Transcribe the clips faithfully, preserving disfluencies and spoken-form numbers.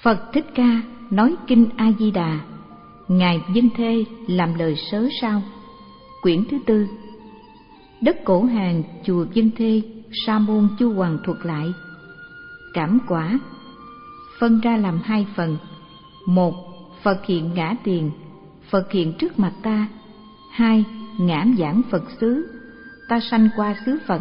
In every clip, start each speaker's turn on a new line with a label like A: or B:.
A: Phật Thích Ca nói kinh A Di Đà, ngài Vân Thê làm lời sớ sao. Quyển thứ tư. Đất Cổ Hàng, chùa Vân Thê, Sa môn Chu Hoàng thuật lại. Cảm quả phân ra làm hai phần. Một, Phật hiện ngã tiền, Phật hiện trước mặt ta. Hai, ngã giảng Phật xứ, ta sanh qua xứ Phật.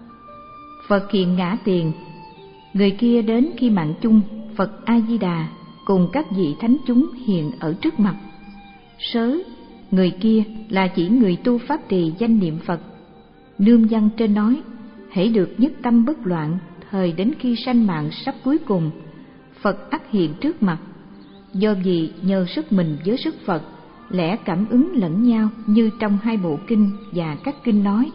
A: Phật hiện ngã tiền, người kia đến khi mạng chung Phật A Di Đà cùng các vị thánh chúng hiện ở trước mặt. Sớ, người kia là chỉ người tu pháp trì danh niệm Phật. Nương văn trên nói, hễ được nhất tâm bất loạn, thời đến khi sanh mạng sắp cuối cùng, Phật ắt hiện trước mặt. Do vì nhờ sức mình với sức Phật, lẽ cảm ứng lẫn nhau như trong hai bộ kinh và các kinh nói.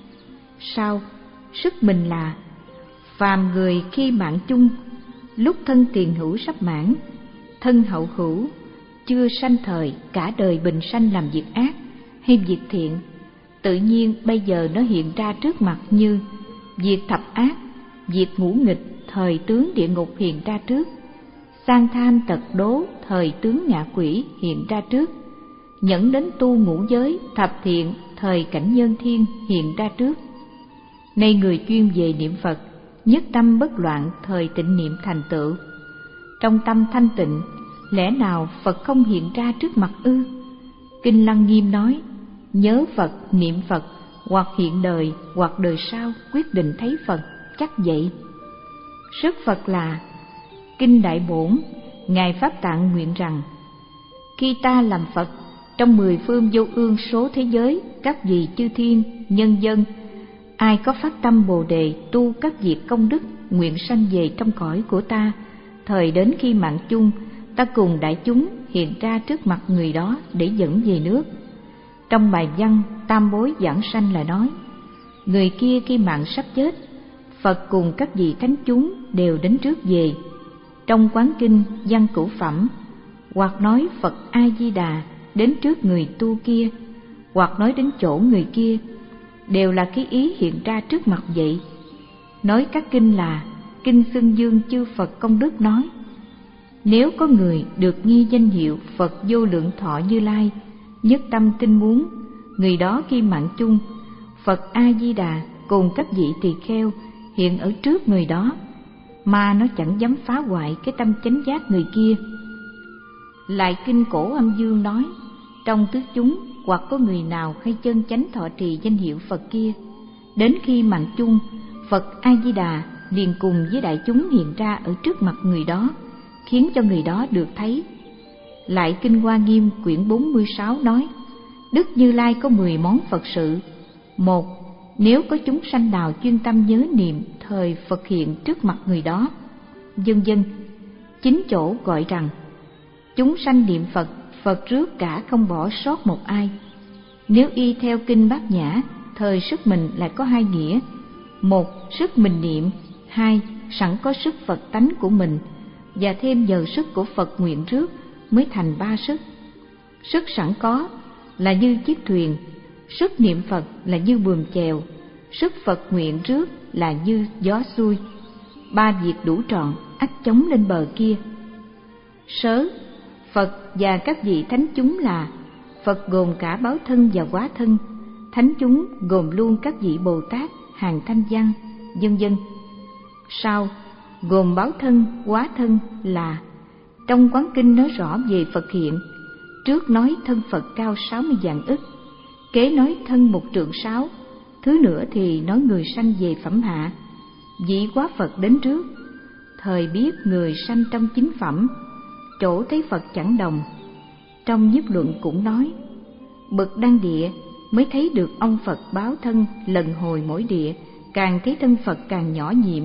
A: Sau, sức mình là phàm người khi mạng chung, lúc thân tiền hữu sắp mãn, thân hậu hữu chưa sanh thời cả đời bình sanh làm việc ác hay việc thiện, tự nhiên bây giờ nó hiện ra trước mặt như việc thập ác, việc ngũ nghịch thời tướng địa ngục hiện ra trước, sang tham tật đố thời tướng ngạ quỷ hiện ra trước, nhẫn đến tu ngũ giới thập thiện thời cảnh nhân thiên hiện ra trước. Nay người chuyên về niệm Phật, nhất tâm bất loạn thời tịnh niệm thành tựu. Trong tâm thanh tịnh, lẽ nào Phật không hiện ra trước mặt ư? Kinh Lăng Nghiêm nói, nhớ Phật, niệm Phật, hoặc hiện đời hoặc đời sau quyết định thấy Phật, chắc vậy. Sức Phật là Kinh Đại Bổn, Ngài Pháp Tạng nguyện rằng, khi ta làm Phật, trong mười phương vô ương số thế giới, các vị chư thiên, nhân dân, ai có phát tâm Bồ Đề tu các việc công đức, nguyện sanh về trong cõi của ta, thời đến khi mạng chung, ta cùng đại chúng hiện ra trước mặt người đó để dẫn về nước. Trong bài văn Tam Bối Giảng Sanh là nói, người kia khi mạng sắp chết, Phật cùng các vị thánh chúng đều đến trước về. Trong quán kinh Văn Cửu Phẩm, hoặc nói Phật A Di Đà đến trước người tu kia, hoặc nói đến chỗ người kia, đều là cái ý hiện ra trước mặt vậy. Nói các kinh là kinh xưng dương chư Phật công đức nói, nếu có người được nghi danh hiệu Phật vô lượng thọ Như Lai, nhất tâm tin muốn, người đó khi mạng chung, Phật A Di Đà cùng các vị tỳ kheo hiện ở trước người đó, mà nó chẳng dám phá hoại cái tâm chánh giác người kia. Lại kinh Cổ Âm Dương nói, trong tứ chúng hoặc có người nào hay chân chánh thọ trì danh hiệu Phật kia, đến khi mạng chung, Phật A Di Đà liền cùng với đại chúng hiện ra ở trước mặt người đó, khiến cho người đó được thấy. Lại kinh Hoa Nghiêm quyển bốn mươi sáu nói, Đức Như Lai có mười món Phật sự. Một, nếu có chúng sanh nào chuyên tâm nhớ niệm, thời Phật hiện trước mặt người đó, vân vân. Chính chỗ gọi rằng chúng sanh niệm Phật, Phật rước cả không bỏ sót một ai. Nếu y theo kinh Bát Nhã, thời sức mình lại có hai nghĩa: một, sức mình niệm; hai, sẵn có sức Phật tánh của mình, và thêm nhờ sức của Phật nguyện rước mới thành ba sức. Sức sẵn có là như chiếc thuyền, sức niệm Phật là như buồm chèo, sức Phật nguyện rước là như gió xuôi. Ba việc đủ trọn, ắt chống lên bờ kia. Sớ, Phật và các vị thánh chúng là Phật gồm cả báo thân và hóa thân, thánh chúng gồm luôn các vị Bồ Tát, hàng thanh văn, vân vân. Sau, gồm báo thân, hóa thân là trong quán kinh nói rõ về Phật hiện. Trước nói thân Phật cao sáu mươi vạn ức, kế nói thân một trượng sáu, thứ nữa thì nói người sanh về phẩm hạ. Vị quá Phật đến trước, thời biết người sanh trong chính phẩm, chỗ thấy Phật chẳng đồng. Trong nhiếp luận cũng nói, bậc đăng địa mới thấy được ông Phật báo thân lần hồi mỗi địa, càng thấy thân Phật càng nhỏ nhiệm.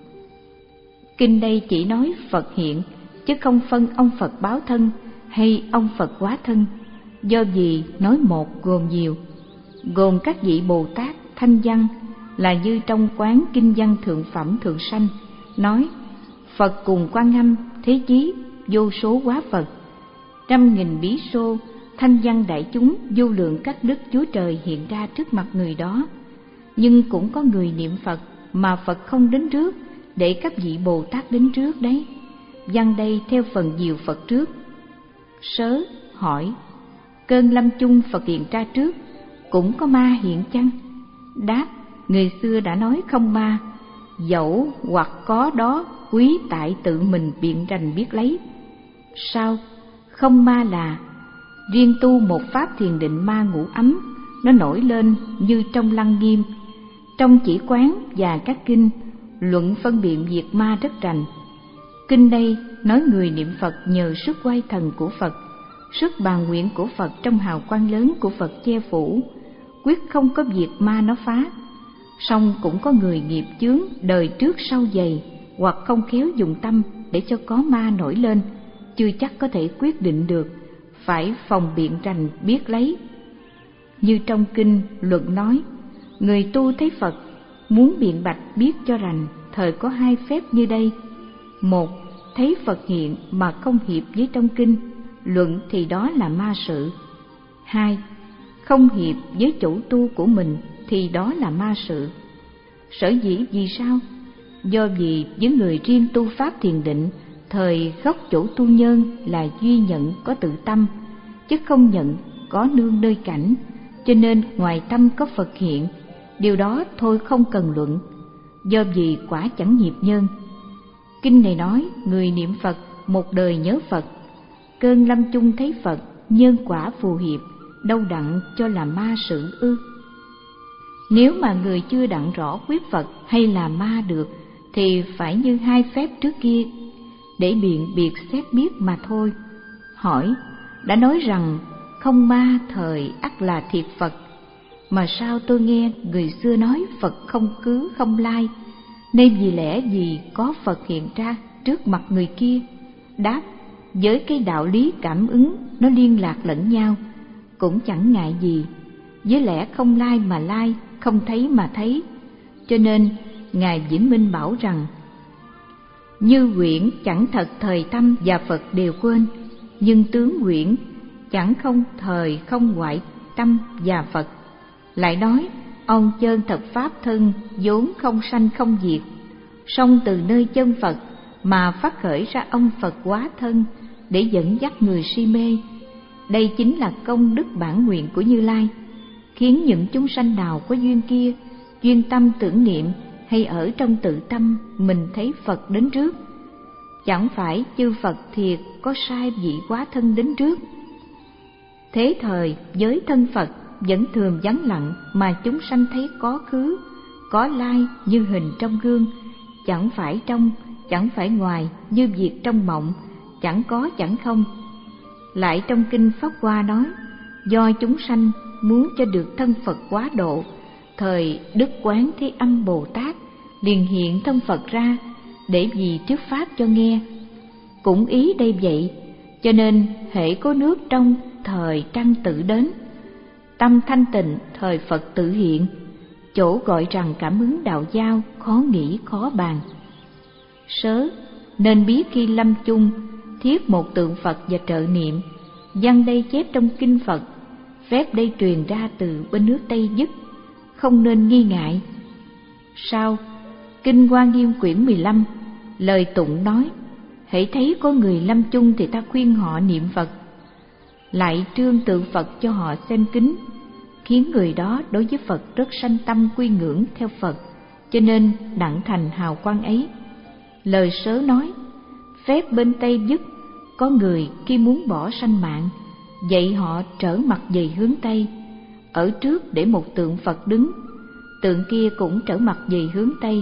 A: Kinh đây chỉ nói Phật hiện, chứ không phân ông Phật báo thân hay ông Phật hóa thân, do vì nói một gồm nhiều, gồm các vị Bồ Tát, thanh văn, là như trong quán kinh văn thượng phẩm thượng sanh nói Phật cùng Quan Âm, Thế Chí, vô số hóa Phật, trăm nghìn bí xô, thanh văn đại chúng, vô lượng các đức Chúa Trời hiện ra trước mặt người đó. Nhưng cũng có người niệm Phật mà Phật không đến trước, để các vị Bồ Tát đến trước đấy. văn đây theo phần diệu Phật trước. Sớ hỏi: cơn lâm chung Phật hiện ra trước, cũng có ma hiện chăng? Đáp: người xưa đã nói không ma, dẫu hoặc có đó quý tại tự mình biện rành biết lấy. Sao? Không ma là riêng tu một pháp thiền định ma ngủ ấm, nó nổi lên như trong Lăng Nghiêm. Trong Chỉ Quán và các kinh luận phân biện diệt ma rất rành. Kinh đây nói người niệm Phật nhờ sức oai thần của Phật, sức bàn nguyện của Phật trong hào quang lớn của Phật che phủ, quyết không có việc ma nó phá. Song cũng có người nghiệp chướng đời trước sau dày, hoặc không khéo dùng tâm để cho có ma nổi lên, chưa chắc có thể quyết định được, phải phòng biện rành biết lấy. Như trong kinh luận nói, người tu thấy Phật muốn biện bạch biết cho rành, thời có hai phép như đây: một, thấy Phật hiện mà không hiệp với trong kinh luận thì đó là ma sự. Hai, không hiệp với chủ tu của mình thì đó là ma sự. Sở dĩ vì sao? Do vì với người riêng tu pháp thiền định, thời gốc chủ tu nhân là duy nhận có tự tâm, chứ không nhận có nương nơi cảnh, cho nên ngoài tâm có Phật hiện. Điều đó thôi không cần luận, do vì quả chẳng nghiệp nhân. Kinh này nói người niệm Phật một đời nhớ Phật, cơn lâm chung thấy Phật, nhân quả phù hiệp, đâu đặng cho là ma sự ư? Nếu mà người chưa đặng rõ quyết Phật hay là ma được, thì phải như hai phép trước kia, để biện biệt xét biết mà thôi. Hỏi: đã nói rằng không ma thời ắt là thiệt Phật, mà sao tôi nghe người xưa nói Phật không cứ không lai, nên vì lẽ gì có Phật hiện ra trước mặt người kia? Đáp: với cái đạo lý cảm ứng nó liên lạc lẫn nhau, cũng chẳng ngại gì. Với lẽ không lai mà lai, không thấy mà thấy. Cho nên Ngài Vĩnh Minh bảo rằng: như quyển chẳng thật thời tâm và Phật đều quên, nhưng tướng quyển chẳng không thời không ngoại tâm và Phật. Lại nói: ông chân thật pháp thân vốn không sanh không diệt, song từ nơi chân Phật mà phát khởi ra ông Phật hóa thân để dẫn dắt người si mê. Đây chính là công đức bản nguyện của Như Lai, khiến những chúng sanh nào có duyên kia duyên tâm tưởng niệm, hay ở trong tự tâm mình thấy Phật đến trước. Chẳng phải chư Phật thiệt có sai vị hóa thân đến trước. Thế thời với thân Phật vẫn thường vắng lặng, mà chúng sanh thấy có khứ, có lai như hình trong gương, chẳng phải trong, chẳng phải ngoài, như việc trong mộng, chẳng có chẳng không. Lại trong kinh Pháp Hoa nói: do chúng sanh muốn cho được thân Phật quá độ, thời Đức Quán Thế Âm Bồ Tát liền hiện thân Phật ra, để vì thuyết pháp cho nghe. Cũng ý đây vậy, cho nên hễ có nước trong, thời trăng tự đến, tâm thanh tịnh, thời Phật tự hiện. Chỗ gọi rằng cảm ứng đạo giao, khó nghĩ khó bàn. Sớ nên biết khi lâm chung thiết một tượng Phật và trợ niệm. Văn đây chép trong kinh Phật, phép đây truyền ra từ bên nước Tây dứt, không nên nghi ngại. Sau kinh Hoa Nghiêm quyển mười lăm, lời tụng nói: hễ thấy có người lâm chung thì ta khuyên họ niệm Phật, lại trương tượng Phật cho họ xem kính, khiến người đó đối với Phật rất sanh tâm quy ngưỡng theo Phật, cho nên đặng thành hào quang ấy. Lời sớ nói: phép bên Tây dứt, có người khi muốn bỏ sanh mạng, vậy họ trở mặt về hướng Tây, ở trước để một tượng Phật đứng, tượng kia cũng trở mặt về hướng Tây.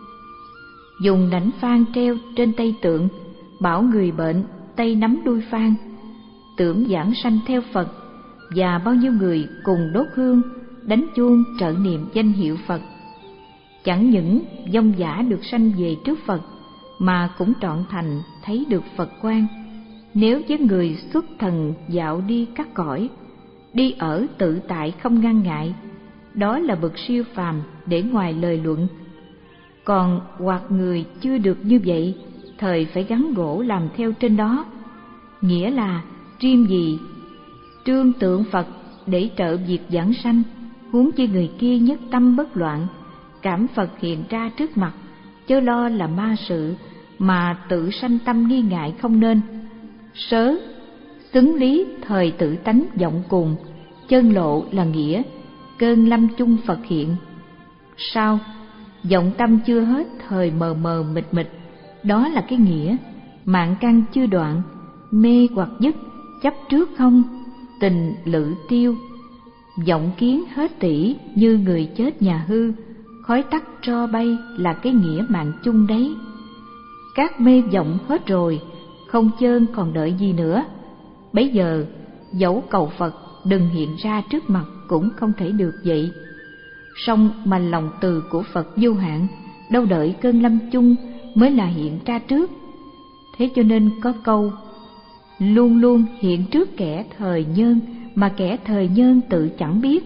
A: Dùng đảnh phan treo trên tay tượng, bảo người bệnh tay nắm đuôi phan, tưởng giảng sanh theo Phật, và bao nhiêu người cùng đốt hương, đánh chuông trợ niệm danh hiệu Phật. Chẳng những vong giả được sanh về trước Phật, mà cũng trọn thành thấy được Phật quang. Nếu với người xuất thần dạo đi các cõi, đi ở tự tại không ngăn ngại, đó là bậc siêu phàm để ngoài lời luận. Còn hoặc người chưa được như vậy, thời phải gắn gỗ làm theo trên đó. Nghĩa là riêng gì trương tượng Phật để trợ việc giảng sanh, huống chi người kia nhất tâm bất loạn, cảm Phật hiện ra trước mặt, chớ lo là ma sự, mà tự sanh tâm nghi ngại không nên. Sớ, xứng lý thời tự tánh vọng cùng, chân lộ là nghĩa, cơn lâm chung Phật hiện. Sao, vọng tâm chưa hết thời mờ mờ mịt mịt, đó là cái nghĩa. Mạng căn chưa đoạn, mê hoặc dứt, chấp trước không, tình lự tiêu. Vọng kiến hết tỷ như người chết nhà hư, khói tắt tro bay là cái nghĩa mạng chung đấy. Các mê vọng hết rồi, không chơn còn đợi gì nữa. Bấy giờ dẫu cầu Phật đừng hiện ra trước mặt cũng không thể được vậy. Song mà lòng từ của Phật vô hạn, đâu đợi cơn lâm chung mới là hiện ra trước. Thế cho nên có câu luôn luôn hiện trước kẻ thời nhân, mà kẻ thời nhân tự chẳng biết.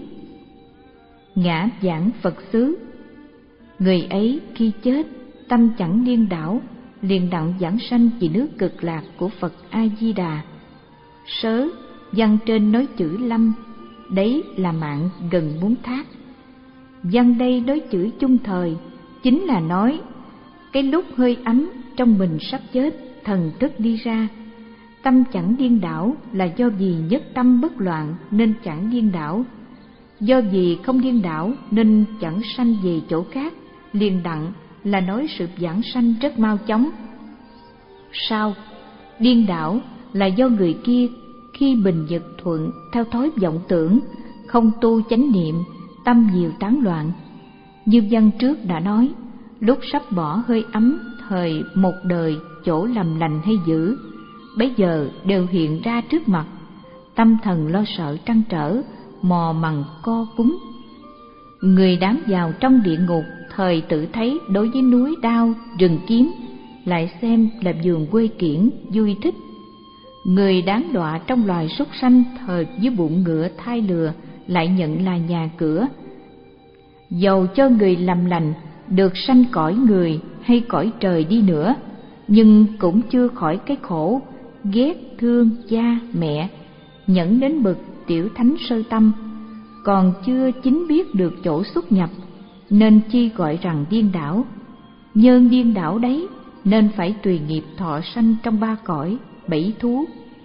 A: Ngã giảng Phật xứ, người ấy khi chết tâm chẳng điên đảo, liền đặng giảng sanh về nước cực lạc của Phật A Di Đà. Sớ, văn trên nói chữ lâm, đấy là mạng gần muốn thác. Văn đây nói chữ chung thời, chính là nói cái lúc hơi ấm trong mình sắp chết, thần thức đi ra. Tâm chẳng điên đảo là do vì nhất tâm bất loạn nên chẳng điên đảo. Do vì không điên đảo nên chẳng sanh về chỗ khác, liền đặng là nói sự giảng sanh rất mau chóng. Sao? Điên đảo là do người kia khi bình vật thuận theo thói vọng tưởng, không tu chánh niệm, tâm nhiều tán loạn. Như văn trước đã nói, lúc sắp bỏ hơi ấm thời một đời chỗ làm lành hay dữ, bấy giờ đều hiện ra trước mặt. Tâm thần lo sợ trăn trở, mò mằn co cúng. Người đám vào trong địa ngục thời tự thấy đối với núi đao rừng kiếm lại xem là vườn quê kiển vui thích. Người đáng đọa trong loài súc sanh thời dưới bụng ngựa thai lừa lại nhận là nhà cửa. Dầu cho người làm lành được sanh cõi người hay cõi trời đi nữa, nhưng cũng chưa khỏi cái khổ ghét thương cha mẹ, nhẫn đến bực tiểu thánh sơ tâm, còn chưa chính biết được chỗ xuất nhập, nên chi gọi rằng điên đảo. Nhân điên đảo đấy nên phải tùy nghiệp thọ sanh trong ba cõi bảy thú.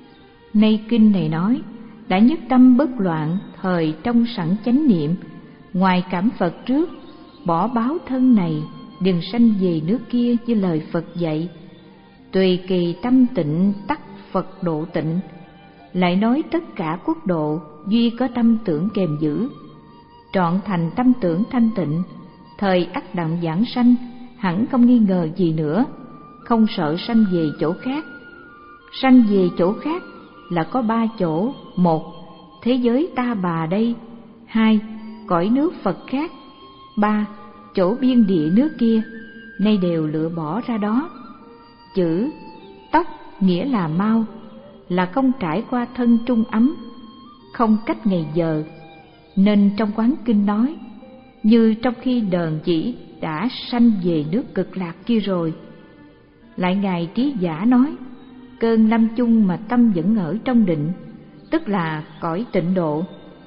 A: Nay kinh này nói đã nhất tâm bất loạn thời trong sẵn chánh niệm, ngoài cảm Phật trước, bỏ báo thân này đừng sanh về nước kia như lời Phật dạy. Tùy kỳ tâm tịnh tắc Phật độ tịnh, lại nói tất cả quốc độ duy có tâm tưởng kèm giữ. Trọn thành tâm tưởng thanh tịnh, thời ắt đặng giảng sanh, hẳn không nghi ngờ gì nữa, không sợ sanh về chỗ khác. Sanh về chỗ khác là có ba chỗ: một, thế giới ta bà đây; hai, cõi nước Phật khác; ba, chỗ biên địa nước kia, nay đều lựa bỏ ra đó. Chữ tóc nghĩa là mau, là không trải qua thân trung ấm, không cách ngày giờ, nên trong quán kinh nói như trong khi đờn chỉ đã sanh về nước cực lạc kia rồi. Lại ngài Trí Giả nói cơn lâm chung mà tâm vẫn ở trong định, tức là cõi tịnh độ.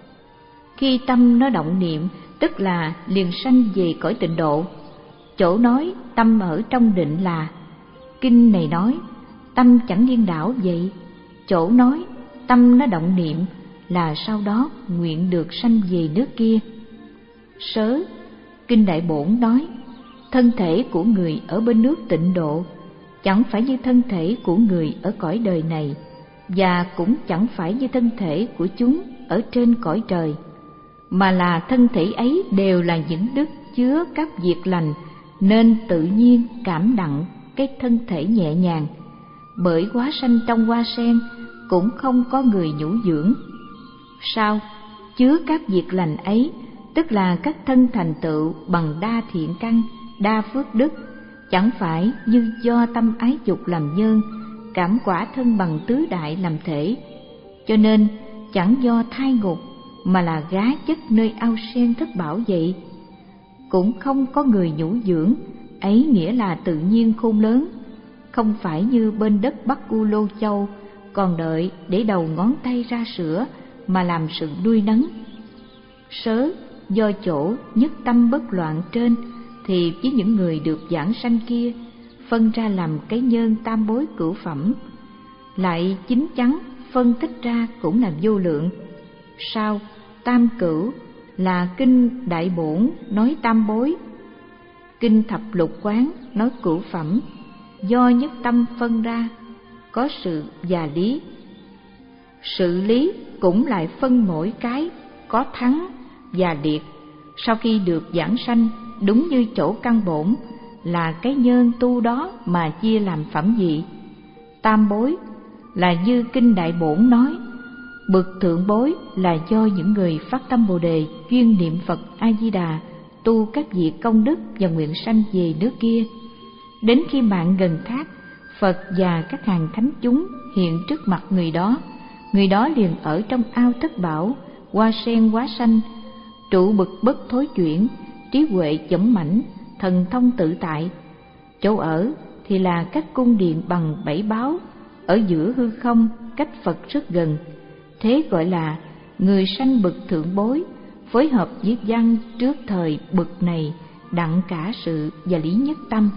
A: Khi tâm nó động niệm, tức là liền sanh về cõi tịnh độ. Chỗ nói tâm ở trong định là kinh này nói tâm chẳng điên đảo vậy. Chỗ nói tâm nó động niệm là sau đó nguyện được sanh về nước kia. Sớ, kinh Đại Bổn nói thân thể của người ở bên nước tịnh độ chẳng phải như thân thể của người ở cõi đời này, và cũng chẳng phải như thân thể của chúng ở trên cõi trời, mà là thân thể ấy đều là những đức chứa các việc lành, nên tự nhiên cảm đặng cái thân thể nhẹ nhàng. Bởi hóa sanh trong hoa sen cũng không có người nhũ dưỡng. Sao? Chứa các việc lành ấy tức là các thân thành tựu bằng đa thiện căn, đa phước đức, chẳng phải như do tâm ái dục làm nhân, cảm quả thân bằng tứ đại làm thể. Cho nên chẳng do thai ngục mà là gá chất nơi ao sen thất bảo vậy. Cũng không có người nhũ dưỡng, ấy nghĩa là tự nhiên khôn lớn, không phải như bên đất Bắc U Lô Châu còn đợi để đầu ngón tay ra sữa mà làm sự nuôi nấng. Sớ, do chỗ nhất tâm bất loạn trên, thì với những người được giảng sanh kia, phân ra làm cái nhân tam bối cửu phẩm, lại chín chắn phân tích ra cũng là vô lượng. Sao tam cửu là kinh Đại Bổn nói tam bối, kinh Thập Lục Quán nói cửu phẩm, do nhất tâm phân ra có sự và lý. Sự lý cũng lại phân mỗi cái có thắng và liệt. Sau khi được giảng sanh đúng như chỗ căn bổn là cái nhân tu đó mà chia làm phẩm vị. Tam bối là như kinh Đại Bổn nói, bậc thượng bối là do những người phát tâm Bồ đề chuyên niệm Phật A Di Đà, tu các việc công đức và nguyện sanh về nước kia. Đến khi mạng gần thác, Phật và các hàng thánh chúng hiện trước mặt người đó, người đó liền ở trong ao thất bảo, hoa sen hóa xanh, trụ bực bất thối chuyển, trí huệ chổng mãnh, thần thông tự tại. Chỗ ở thì là các cung điện bằng bảy báo, ở giữa hư không, cách Phật rất gần. Thế gọi là người sanh bậc thượng bối, phối hợp với văn trước thời bậc này đặng cả sự và lý nhất tâm.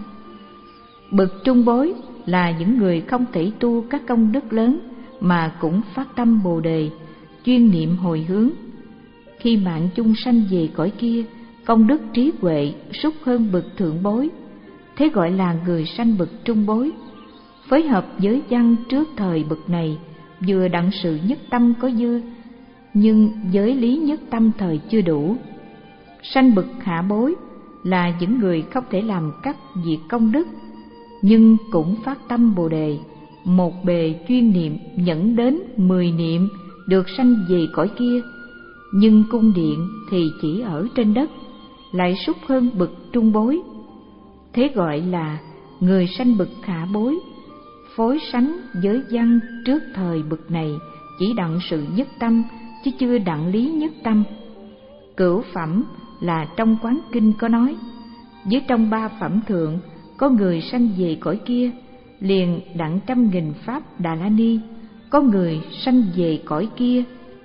A: Bậc trung bối là những người không thể tu các công đức lớn mà cũng phát tâm Bồ đề, chuyên niệm hồi hướng. Khi mạng chung sanh về cõi kia, công đức trí huệ sút hơn bậc thượng bối, thế gọi là người sanh bậc trung bối. Phối hợp với văn trước thời bậc này, vừa đặng sự nhất tâm có dư, nhưng giới lý nhất tâm thời chưa đủ. Sanh bậc hạ bối là những người không thể làm các việc công đức, nhưng cũng phát tâm Bồ đề, một bề chuyên niệm nhẫn đến mười niệm được sanh về cõi kia, nhưng cung điện thì chỉ ở trên đất, lại sút hơn bậc trung bối. Thế gọi là người sanh bậc hạ bối, phối sánh với văn trước thời bậc này chỉ đặng sự nhất tâm chứ chưa đặng lý nhất tâm. Cửu phẩm là trong Quán Kinh có nói, dưới trong ba phẩm thượng có người sanh về cõi kia liền đặng trăm nghìn pháp Đà La Ni, có người sanh về cõi kia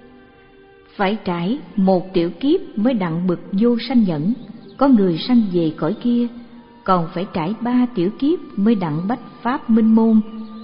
A: phải trải một tiểu kiếp mới đặng bậc vô sanh nhẫn, có người sanh về cõi kia còn phải trải ba tiểu kiếp mới đặng bách pháp minh môn,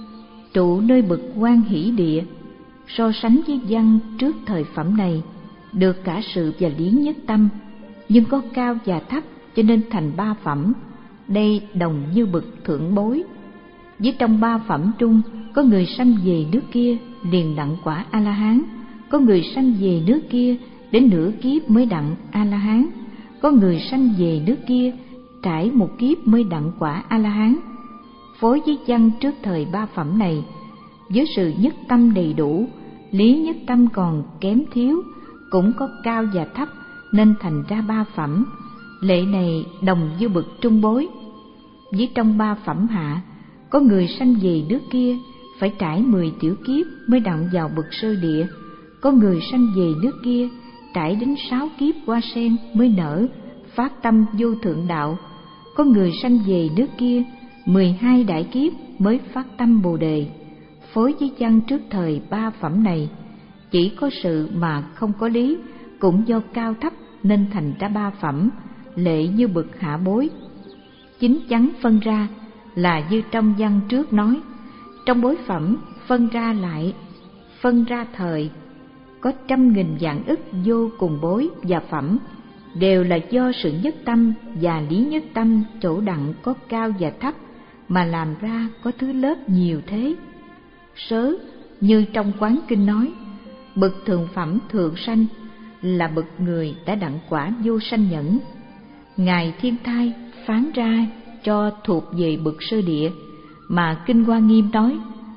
A: trụ nơi bậc Quan Hỷ Địa. So sánh với văn trước thời phẩm này được cả sự và lý nhất tâm, nhưng có cao và thấp cho nên thành ba phẩm. Đây đồng như bậc thượng bối. Với trong ba phẩm trung có người sanh về nước kia liền đặng quả A La Hán, có người sanh về nước kia đến nửa kiếp mới đặng A La Hán, có người sanh về nước kia trải một kiếp mới đặng quả A La Hán. Phối với văn trước thời ba phẩm này, với sự nhất tâm đầy đủ, lý nhất tâm còn kém thiếu, cũng có cao và thấp nên thành ra ba phẩm. Lệ này đồng như bậc trung bối. Với trong ba phẩm hạ có người sanh về nước kia phải trải mười tiểu kiếp mới đặng vào bậc sơ địa, có người sanh về nước kia trải đến sáu kiếp hoa sen mới nở phát tâm vô thượng đạo, có người sanh về nước kia mười hai đại kiếp mới phát tâm Bồ đề. Phối với văn trước thời ba phẩm này chỉ có sự mà không có lý, cũng do cao thấp nên thành ra ba phẩm, lệ như bậc hạ bối. Chính chắn phân ra là như trong văn trước nói, trong bối phẩm phân ra lại phân ra thời có trăm nghìn vạn ức vô cùng bối và phẩm, đều là do sự nhất tâm và lý nhất tâm chỗ đặng có cao và thấp mà làm ra có thứ lớp nhiều thế. Sớ như trong Quán Kinh nói, bậc thượng phẩm thượng sanh là bậc người đã đặng quả vô sanh nhẫn. Ngài Thiên Thai phán ra cho thuộc về bậc sơ địa, mà Kinh Hoa Nghiêm nói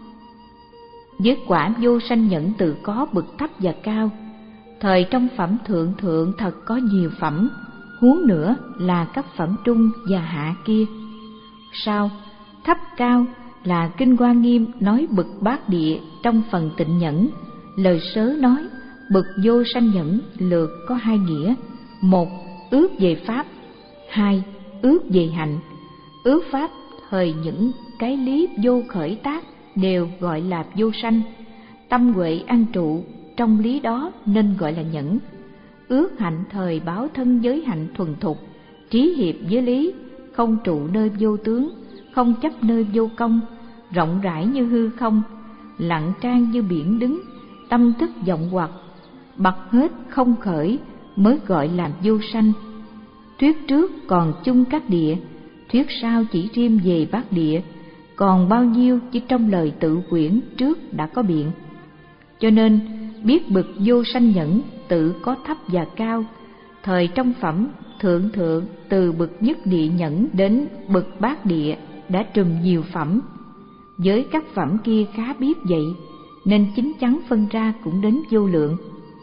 A: với quả vô sanh nhẫn tự có bậc thấp và cao. Thời trong phẩm thượng thượng thật có nhiều phẩm, huống nữa là các phẩm trung và hạ kia. Sao thấp cao là Kinh Hoa Nghiêm nói bậc bát địa trong phần tịnh nhẫn. Lời Sớ nói bậc vô sanh nhẫn lược có hai nghĩa: một, ước về pháp; hai, ước về hạnh. Ước pháp thời những cái lý vô khởi tác đều gọi là vô sanh, tâm huệ an trụ trong lý đó nên gọi là nhẫn. Ước hạnh thời báo thân giới hạnh thuần thục, trí hiệp với lý, không trụ nơi vô tướng, không chấp nơi vô công, rộng rãi như hư không, lặng trang như biển đứng, tâm thức vọng hoặc, bật hết không khởi mới gọi là vô sanh. Thuyết trước còn chung các địa, thuyết sau chỉ riêng về bát địa, còn bao nhiêu chỉ trong lời tự quyển trước đã có biện. Cho nên biết bực vô sanh nhẫn tự có thấp và cao, thời trong phẩm thượng thượng từ bực nhất địa nhẫn đến bực bát địa đã trùm nhiều phẩm. Với các phẩm kia khá biết vậy, nên chính chắn phân ra cũng đến vô lượng.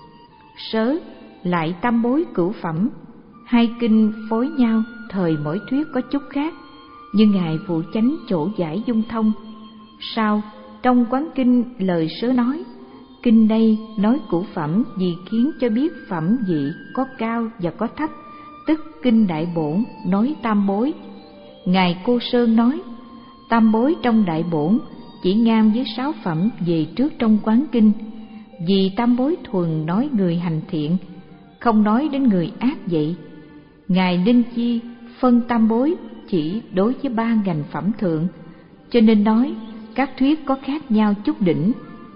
A: Sớ lại tam bối cửu phẩm, hai kinh phối nhau, thời mỗi thuyết có chút khác, như ngài phụ chánh chỗ giải dung thông. Sau trong quán kinh lời sớ nói, kinh đây nói cửu phẩm vì khiến cho biết phẩm vị có cao và có thấp, tức kinh đại bổn nói tam bối. Ngài Cô Sơn nói tam bối trong đại bổn chỉ ngang với sáu phẩm về trước trong quán kinh, vì tam bối thuần nói người hành thiện, không nói đến người ác vậy. Ngài Linh Chi phân tam bối chỉ đối với ba ngành phẩm thượng, cho nên nói các thuyết có khác nhau chút đỉnh.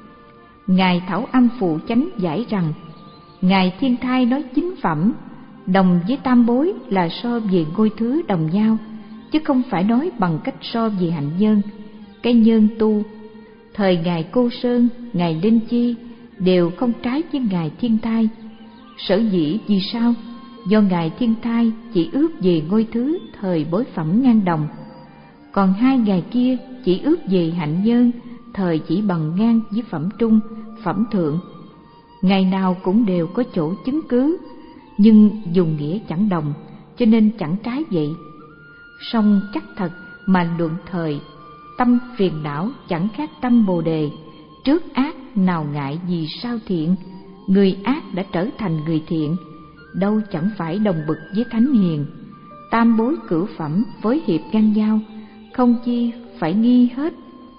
A: Ngài Thảo Âm Phụ Chánh giải rằng Ngài Thiên Thai nói chín phẩm đồng với tam bối là so về ngôi thứ đồng nhau, chứ không phải nói bằng cách so về hạnh nhân, cái nhân tu. Thời Ngài Cô Sơn, Ngài Linh Chi đều không trái với Ngài Thiên Thai. Sở dĩ vì sao? Do Ngài Thiên Thai chỉ ước về ngôi thứ thời bối phẩm ngang đồng, còn hai ngài kia chỉ ước về hạnh nhân, thời chỉ bằng ngang với phẩm trung, phẩm thượng. Ngày nào cũng đều có chỗ chứng cứ, nhưng dùng nghĩa chẳng đồng, cho nên chẳng trái vậy. Song chắc thật mà luận thời, tâm phiền não chẳng khác tâm Bồ Đề, trước ác nào ngại gì sao thiện, người ác đã trở thành người thiện, đâu chẳng phải đồng bực với thánh hiền. Tam bối cửu phẩm phối hiệp ngang nhau, không chi phải nghi hết.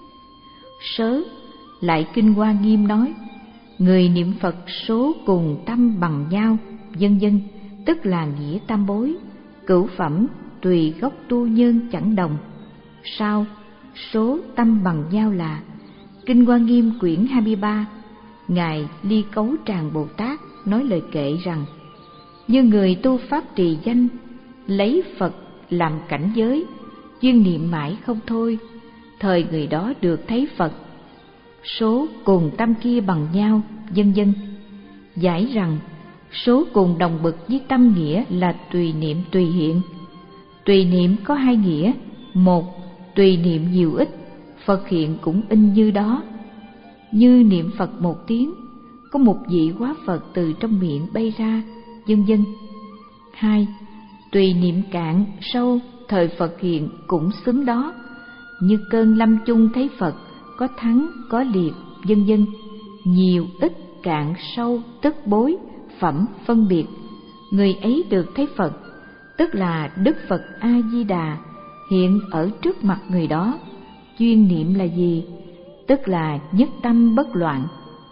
A: Sớ lại kinh Hoa Nghiêm nói người niệm Phật số cùng tâm bằng nhau, vân vân, tức là nghĩa tam bối cửu phẩm tùy gốc tu nhân chẳng đồng. Sao số tâm bằng nhau là kinh Hoa Nghiêm quyển hai mươi ba. Ngài Ly Cấu Tràng Bồ Tát nói lời kệ rằng như người tu pháp trì danh, lấy Phật làm cảnh giới, chuyên niệm mãi không thôi, thời người đó được thấy Phật. Số cùng tâm kia bằng nhau, vân vân. Giải rằng số cùng đồng bực với tâm nghĩa là tùy niệm tùy hiện. Tùy niệm có hai nghĩa: một, tùy niệm nhiều ít, Phật hiện cũng in như đó. Như niệm Phật một tiếng, có một vị hóa Phật từ trong miệng bay ra, vân vân. Hai, tùy niệm cạn sâu, thời Phật hiện cũng xứng đó. Như cơn lâm chung thấy Phật, có thắng có liệt, vân vân. Nhiều ít cạn sâu tức bối phẩm phân biệt, người ấy được thấy Phật, tức là Đức Phật A Di Đà hiện ở trước mặt người đó. Chuyên niệm là gì? Tức là nhất tâm bất loạn.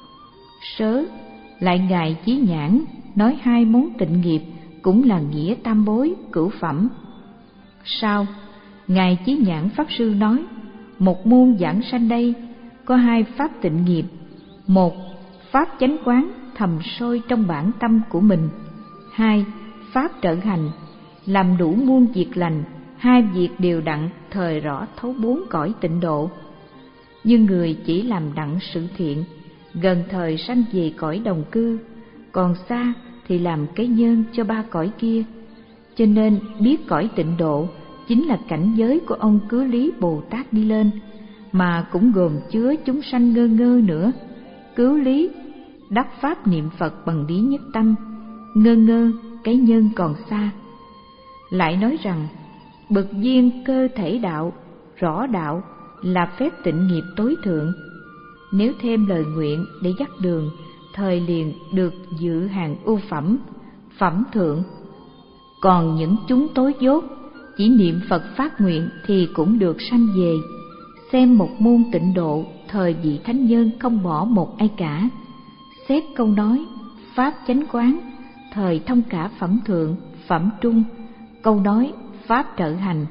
A: Sớ lại ngài Chí Nhãn nói hai món tịnh nghiệp cũng là nghĩa tam bối cửu phẩm. Sao ngài Chí Nhãn Pháp Sư nói một môn giảng sanh đây có hai pháp tịnh nghiệp: một, pháp chánh quán thầm soi trong bản tâm của mình; hai, pháp trợ hành làm đủ muôn việc lành. Hai việc đều đặng thời rõ thấu bốn cõi tịnh độ. Như người chỉ làm đặng sự thiện, gần thời sanh về cõi đồng cư, còn xa thì làm cái nhân cho ba cõi kia. Cho nên biết cõi tịnh độ chính là cảnh giới của ông Cứu Lý Bồ Tát đi lên, mà cũng gồm chứa chúng sanh ngơ ngơ nữa. Cứu Lý đắc pháp niệm Phật bằng lý nhất tâm, ngơ ngơ cái nhân còn xa. Lại nói rằng bậc duyên cơ thể đạo, rõ đạo là phép tịnh nghiệp tối thượng. Nếu thêm lời nguyện để dắt đường, thời liền được dự hàng ưu phẩm, phẩm thượng. Còn những chúng tối dốt, chỉ niệm Phật phát nguyện thì cũng được sanh về. Xem một môn tịnh độ, thời vị thánh nhân không bỏ một ai cả. Xét câu nói pháp chánh quán, thời thông cả phẩm thượng, phẩm trung. Câu nói pháp trợ hành,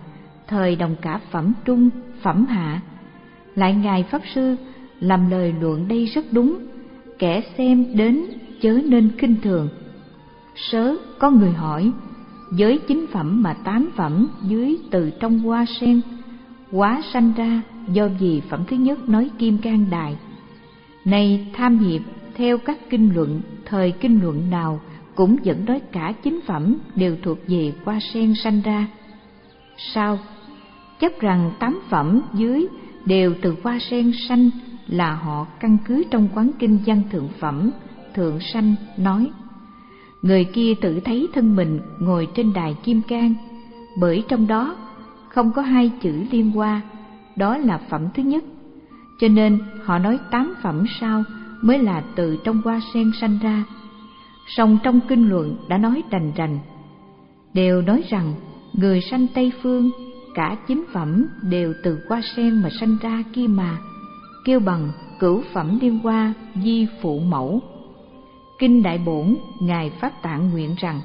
A: thời đồng cả phẩm trung, phẩm hạ. Lại Ngài Pháp Sư làm lời luận đây rất đúng, kẻ xem đến chớ nên khinh thường. Sớ có người hỏi, với chín phẩm mà tám phẩm dưới từ trong hoa sen hóa sanh ra, do gì phẩm thứ nhất nói Kim Cang Đài? Này tham hiệp, theo các kinh luận, thời kinh luận nào cũng vẫn nói cả chín phẩm đều thuộc về hoa sen sanh ra. Sao? Chấp rằng tám phẩm dưới đều từ hoa sen sanh là họ căn cứ trong quán kinh văn thượng phẩm thượng sanh nói. Người kia tự thấy thân mình ngồi trên đài kim cang, bởi trong đó không có hai chữ liên hoa, đó là phẩm thứ nhất, cho nên họ nói tám phẩm sau mới là từ trong hoa sen sanh ra. Song trong kinh luận đã nói rành rành, đều nói rằng người sanh Tây Phương cả chín phẩm đều từ hoa sen mà sanh ra kia mà, kêu bằng cửu phẩm liên hoa di phụ mẫu. Kinh Đại Bổn Ngài Pháp Tạng nguyện rằng: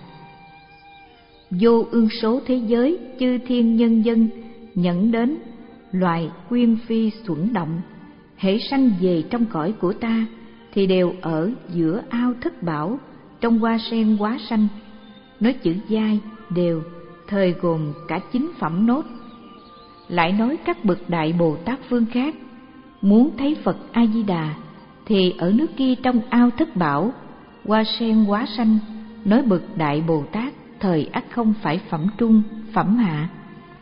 A: vô ương số thế giới chư thiên nhân dân nhẫn đến loài quyên phi xuẩn động, hễ sanh về trong cõi của ta thì đều ở giữa ao thất bảo, trong hoa sen hóa sanh. Nói chữ giai đều thời gồm cả chín phẩm nốt. Lại nói các bậc đại Bồ Tát phương khác muốn thấy Phật A Di Đà thì ở nước kia trong ao thất bảo, hoa sen hóa sanh. Nói bậc đại Bồ Tát thời ắt không phải phẩm trung, phẩm hạ.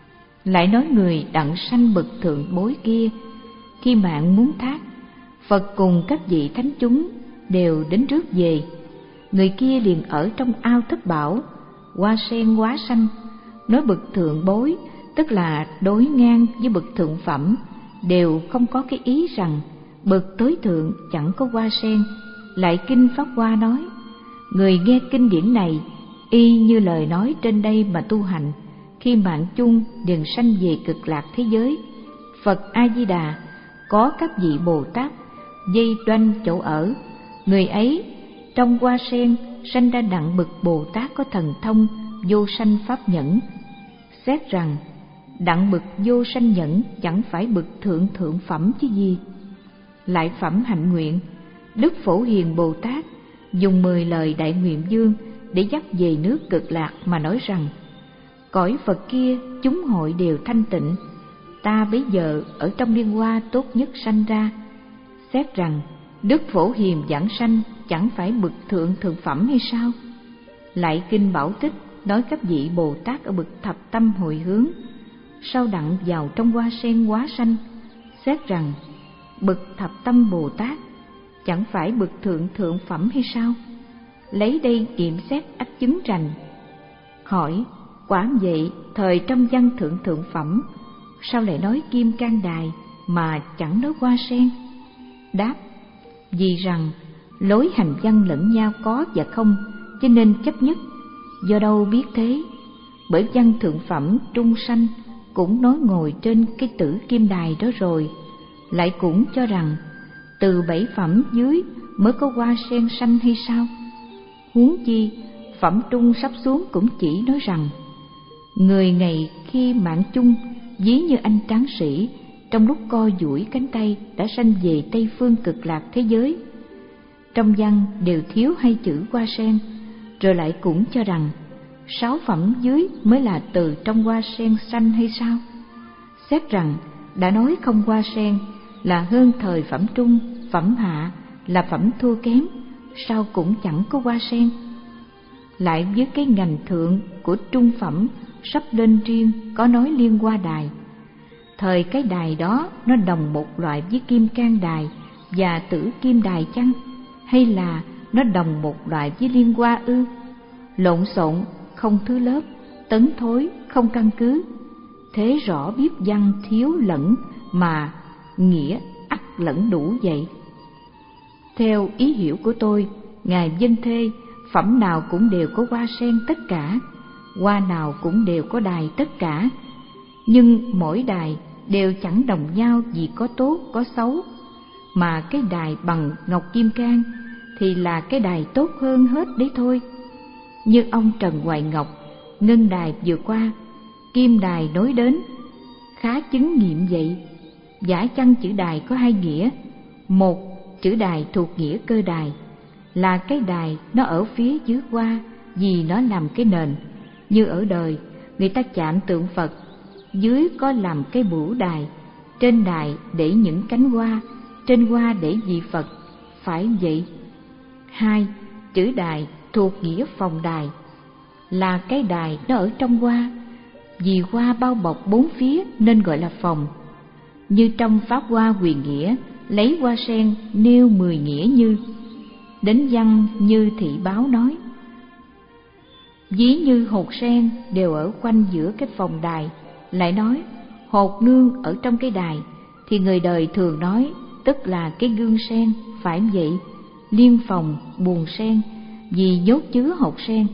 A: Lại nói người đặng sanh bậc thượng bối kia, khi mạng muốn thác, Phật cùng các vị thánh chúng đều đến rước về. Người kia liền ở trong ao thất bảo, hoa sen hóa sanh. Nói bậc thượng bối tức là đối ngang với bậc thượng phẩm, đều không có cái ý rằng bậc tối thượng chẳng có hoa sen. Lại kinh Pháp Hoa nói, người nghe kinh điển này y như lời nói trên đây mà tu hành, khi mạng chung đều sanh về cực lạc thế giới. Phật A Di Đà có các vị Bồ Tát dây đoanh chỗ ở, người ấy trong hoa sen sanh ra đặng bậc Bồ Tát có thần thông vô sanh pháp nhẫn. Xét rằng đặng bậc vô sanh nhẫn chẳng phải bậc thượng thượng phẩm chứ gì. Lại phẩm hạnh nguyện, Đức Phổ Hiền Bồ Tát dùng mười lời đại nguyện dương để dắt về nước cực lạc mà nói rằng: cõi Phật kia chúng hội đều thanh tịnh, ta bấy giờ ở trong liên hoa tốt nhất sanh ra. Xét rằng Đức Phổ Hiền giảng sanh chẳng phải bậc thượng thượng phẩm hay sao? Lại kinh Bảo Tích nói các vị Bồ Tát ở bậc thập tâm hồi hướng sau đặng vào trong hoa sen hóa sanh. Xét rằng bậc thập tâm Bồ Tát chẳng phải bậc thượng thượng phẩm hay sao? Lấy đây nghiệm xét ắt chứng rành. Hỏi: quả vậy thời trong văn thượng thượng phẩm sao lại nói Kim Cang Đài mà chẳng nói hoa sen? Đáp: vì rằng lối hành văn lẫn nhau có và không, cho nên chấp nhất. Do đâu biết thế? Bởi văn thượng phẩm trung sanh cũng nói ngồi trên cái tử kim đài đó rồi, lại cũng cho rằng từ bảy phẩm dưới mới có hoa sen sanh hay sao? Huống chi phẩm trung sắp xuống cũng chỉ nói rằng người ngày khi mạng chung ví như anh tráng sĩ trong lúc co duỗi cánh tay đã sanh về Tây Phương cực lạc thế giới. Trong văn đều thiếu hai chữ hoa sen, rồi lại cũng cho rằng sáu phẩm dưới mới là từ trong hoa sen sanh hay sao? Xét rằng đã nói không hoa sen là hơn thời phẩm trung, phẩm hạ là phẩm thua kém, sao cũng chẳng có hoa sen. Lại với cái ngành thượng của trung phẩm sắp lên riêng có nói liên hoa đài. Thời cái đài đó nó đồng một loại với Kim Cang Đài và Tử Kim Đài chăng? Hay là nó đồng một loại với liên hoa ư? Lộn xộn, không thứ lớp, tấn thối, không căn cứ. Thế rõ biết văn thiếu lẫn mà nghĩa ắt lẫn đủ vậy. Theo ý hiểu của tôi, Ngài Vân Thê phẩm nào cũng đều có hoa sen tất cả, hoa nào cũng đều có đài tất cả, nhưng mỗi đài đều chẳng đồng nhau vì có tốt có xấu, mà cái đài bằng ngọc kim cang thì là cái đài tốt hơn hết đấy thôi. Như ông Trần Hoài Ngọc, ngân đài vừa qua, kim đài nối đến, khá chứng nghiệm vậy. Giả chăng chữ đài có hai nghĩa. Một, chữ đài thuộc nghĩa cơ đài, là cái đài nó ở phía dưới hoa vì nó làm cái nền. Như ở đời, người ta chạm tượng Phật, dưới có làm cái bửu đài, trên đài để những cánh hoa, trên hoa để vị Phật, phải vậy. Hai, chữ đài thuộc nghĩa phòng đài, là cái đài nó ở trong hoa, vì hoa bao bọc bốn phía nên gọi là phòng. Như trong Pháp Hoa Huyền Nghĩa lấy hoa sen nêu mười nghĩa như: đến văn Như Thị Báo nói, ví như hột sen đều ở quanh giữa cái phòng đài. Lại nói hột nương ở trong cái đài, thì người đời thường nói tức là cái gương sen, phải vậy. Liên phòng buồng sen, vì nhốt chứa hột sen.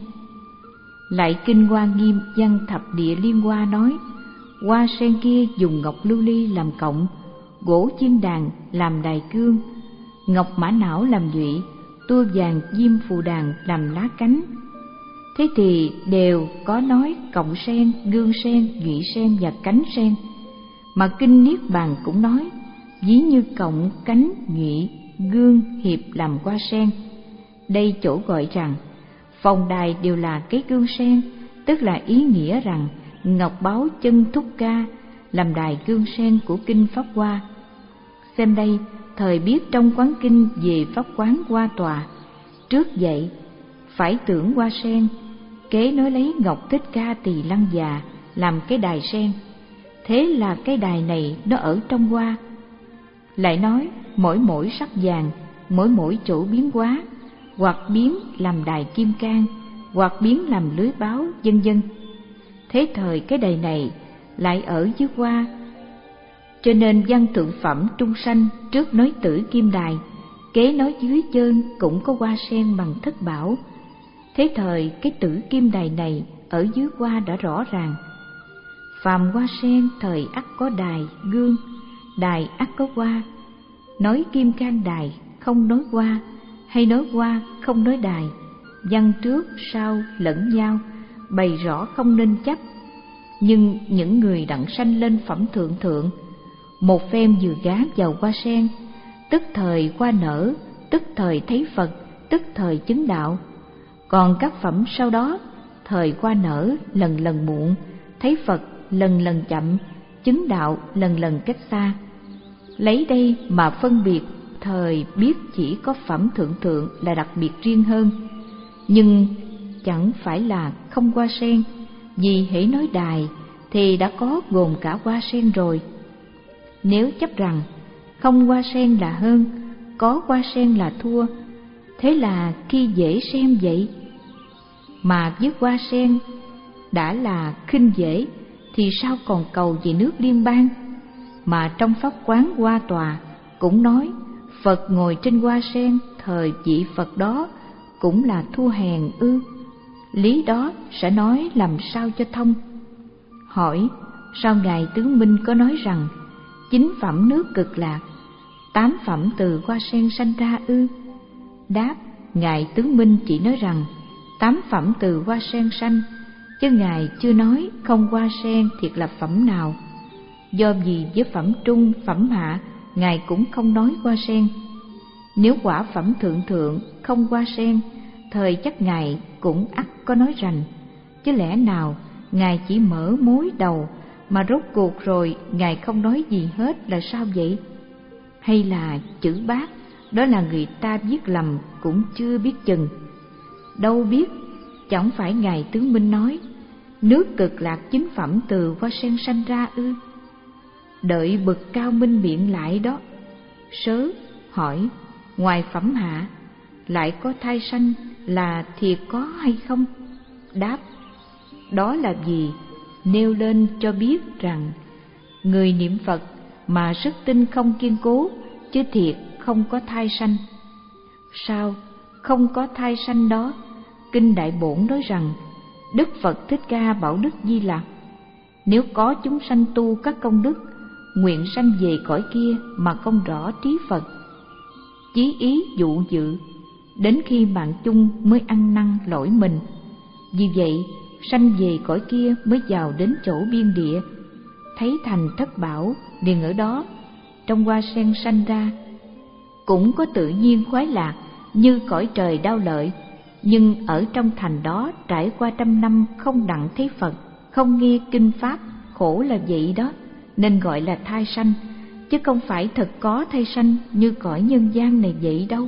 A: Lại kinh Hoa Nghiêm văn Thập Địa Liên Hoa nói, hoa sen kia dùng ngọc lưu ly làm cộng, gỗ chiên đàn làm đài cương, ngọc mã não làm nhụy, tua vàng diêm phù đàn làm lá cánh. Thế thì đều có nói cộng sen, gương sen, nhụy sen và cánh sen. Mà kinh Niết Bàn cũng nói, ví như cộng, cánh, nhụy, gương, hiệp làm hoa sen. Đây chỗ gọi rằng phòng đài đều là cái gương sen, tức là ý nghĩa rằng ngọc báo chân thúc ca làm đài gương sen của kinh Pháp Hoa. Xem đây, thời biết trong quán kinh về pháp quán Hoa Tòa, trước vậy phải tưởng hoa sen, kế nói lấy ngọc Thích Ca Tỳ Lăng già làm cái đài sen. Thế là cái đài này nó ở trong hoa. Lại nói mỗi mỗi sắc vàng, mỗi mỗi chỗ biến hóa, hoặc biến làm đài kim cang, hoặc biến làm lưới báo, vân vân. Thế thời cái đài này lại ở dưới hoa, cho nên văn thượng phẩm trung sanh trước nói tử kim đài, kế nói dưới chân cũng có hoa sen bằng thất bảo. Thế thời cái tử kim đài này ở dưới hoa đã rõ ràng. Phàm hoa sen thời ắt có đài, gương, đài ắt có hoa. Nói kim cang đài không nói hoa, hay nói hoa không nói đài, văn trước sau lẫn nhau, bày rõ không nên chấp. Nhưng những người đặng sanh lên phẩm thượng thượng, một phen vừa gá vào hoa sen, tức thời hoa nở, tức thời thấy Phật, tức thời chứng đạo. Còn các phẩm sau đó, thời hoa nở lần lần muộn, thấy Phật lần lần chậm, chứng đạo lần lần cách xa. Lấy đây mà phân biệt thời biết chỉ có phẩm thượng thượng là đặc biệt riêng hơn. Nhưng chẳng phải là không hoa sen, vì hễ nói đài thì đã có gồm cả hoa sen rồi. Nếu chấp rằng không hoa sen là hơn, có hoa sen là thua, thế là khi dễ xem vậy. Mà với hoa sen đã là khinh dễ, thì sao còn cầu về nước liên bang? Mà trong pháp quán Hoa Tòa cũng nói Phật ngồi trên hoa sen, thời vị Phật đó cũng là thua hèn ư? Lý đó sẽ nói làm sao cho thông. Hỏi, sao Ngài Tướng Minh có nói rằng chín phẩm nước Cực Lạc, tám phẩm từ hoa sen sanh ra ư? Đáp, Ngài Tướng Minh chỉ nói rằng tám phẩm từ hoa sen sanh, chứ Ngài chưa nói không hoa sen thiệt là phẩm nào. Do vì với phẩm trung, phẩm hạ, Ngài cũng không nói hoa sen. Nếu quả phẩm thượng thượng không hoa sen, thời chắc Ngài cũng ắt có nói rành. Chứ lẽ nào Ngài chỉ mở mối đầu, mà rốt cuộc rồi Ngài không nói gì hết là sao vậy? Hay là chữ bát, đó là người ta viết lầm cũng chưa biết chừng. Đâu biết, chẳng phải Ngài Tướng Minh nói nước Cực Lạc chính phẩm từ hoa sen sanh ra ư? Đợi bậc cao minh biện lại đó. Sớ hỏi, ngoài phẩm hạ lại có thai sanh là thiệt có hay không? Đáp, đó là gì? Nêu lên cho biết rằng người niệm Phật mà sức tinh không kiên cố, chứ thiệt không có thai sanh. Sao không có thai sanh đó? Kinh Đại Bổn nói rằng Đức Phật Thích Ca bảo Đức Di Lặc, nếu có chúng sanh tu các công đức, nguyện sanh về cõi kia mà không rõ trí Phật, chí ý dụ dự, đến khi mạng chung mới ăn năn lỗi mình. Vì vậy sanh về cõi kia mới vào đến chỗ biên địa, thấy thành thất bảo liền ở đó, trong hoa sen sanh ra, cũng có tự nhiên khoái lạc như cõi trời đau lợi. Nhưng ở trong thành đó trải qua trăm năm không đặng thấy Phật, không nghe kinh pháp, khổ là vậy đó, nên gọi là thai sanh, chứ không phải thật có thai sanh như cõi nhân gian này vậy đâu.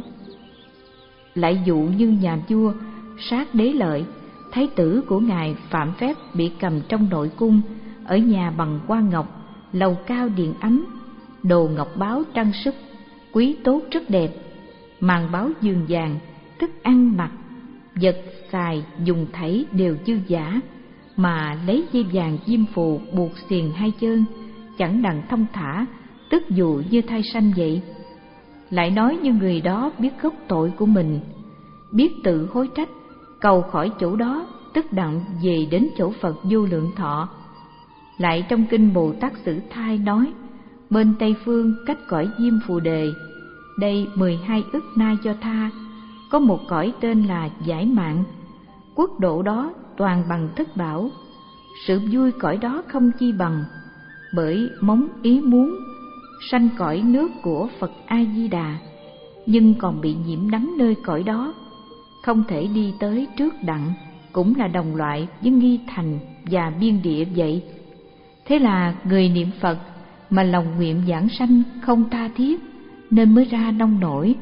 A: Lại dụ như nhà vua Sát Đế Lợi, thái tử của ngài phạm phép bị cầm trong nội cung, ở nhà bằng hoa ngọc, lầu cao điện ấm, đồ ngọc báu trang sức quý tốt rất đẹp, màn báo giường vàng, thức ăn mặc, vật xài dùng thảy đều dư giả, mà lấy dây vàng diêm phù buộc xiềng hai chân, chẳng đặng thông thả, tức dụ như thai sanh vậy. Lại nói như người đó biết gốc tội của mình, biết tự hối trách, cầu khỏi chỗ đó, tức đặng về đến chỗ Phật vô lượng thọ. Lại trong kinh Bồ Tát Sử Thai nói, bên Tây phương cách cõi Diêm Phù Đề, đây mười hai ức nay cho tha, có một cõi tên là Giải Mạng, quốc độ đó toàn bằng thất bảo, sự vui cõi đó không chi bằng, bởi móng ý muốn sanh cõi nước của Phật A Di Đà, nhưng còn bị nhiễm đắng nơi cõi đó, không thể đi tới trước đặng, cũng là đồng loại với nghi thành và biên địa vậy. Thế là người niệm Phật mà lòng nguyện vãng sanh không tha thiết, nên mới ra nông nổi.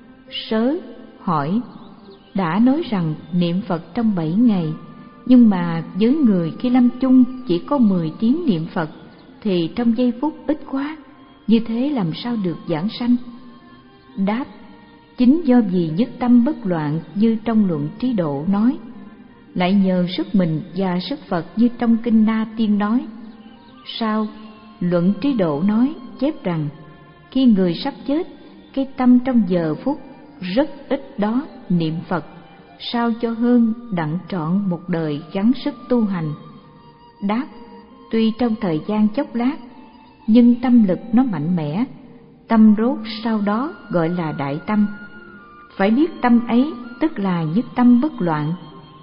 A: Sớ hỏi, đã nói rằng niệm Phật trong bảy ngày, nhưng mà với người khi lâm chung chỉ có mười tiếng niệm Phật, thì trong giây phút ít quá, như thế làm sao được vãng sanh? Đáp, chính do vì nhất tâm bất loạn như trong luận Trí Độ nói, lại nhờ sức mình và sức Phật như trong kinh Na Tiên nói. Sao luận Trí Độ nói chép rằng, khi người sắp chết, cái tâm trong giờ phút rất ít đó niệm Phật, sao cho hơn đặng trọn một đời gắng sức tu hành. Đáp, tuy trong thời gian chốc lát, nhưng tâm lực nó mạnh mẽ, tâm rốt sau đó gọi là đại tâm. Phải biết tâm ấy tức là nhất tâm bất loạn.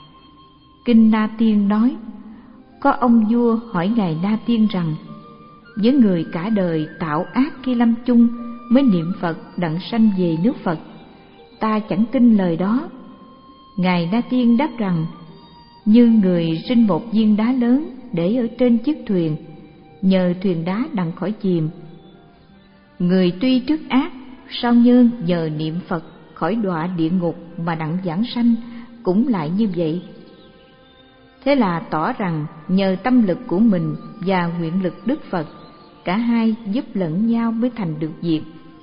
A: Kinh Na Tiên nói, có ông vua hỏi ngài Na Tiên rằng, với người cả đời tạo ác khi lâm chung mới niệm Phật đặng sanh về nước Phật, ta chẳng tin lời đó. Ngài Na Tiên đáp rằng, như người sinh một viên đá lớn để ở trên chiếc thuyền, nhờ thuyền đá đặng khỏi chìm. Người tuy trước ác, sau nhân nhờ niệm Phật khỏi đọa địa ngục mà đặng vãng sanh, cũng lại như vậy. Thế là tỏ rằng nhờ tâm lực của mình và nguyện lực Đức Phật, cả hai giúp lẫn nhau mới thành được việc.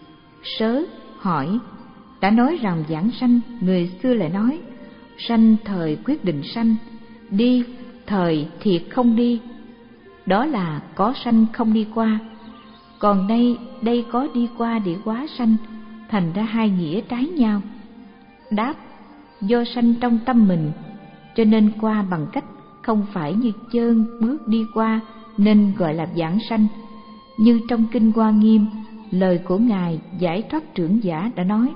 A: Sớ hỏi, đã nói rằng vãng sanh, người xưa lại nói, sanh thời quyết định sanh, đi thời thiệt không đi. Đó là có sanh không đi qua. Còn đây, đây có đi qua để hóa sanh, thành ra hai nghĩa trái nhau. Đáp, do sanh trong tâm mình, cho nên qua bằng cách không phải như chơn bước đi qua, nên gọi là vãng sanh. Như trong kinh Hoa Nghiêm, lời của ngài Giải Thoát Trưởng Giả đã nói.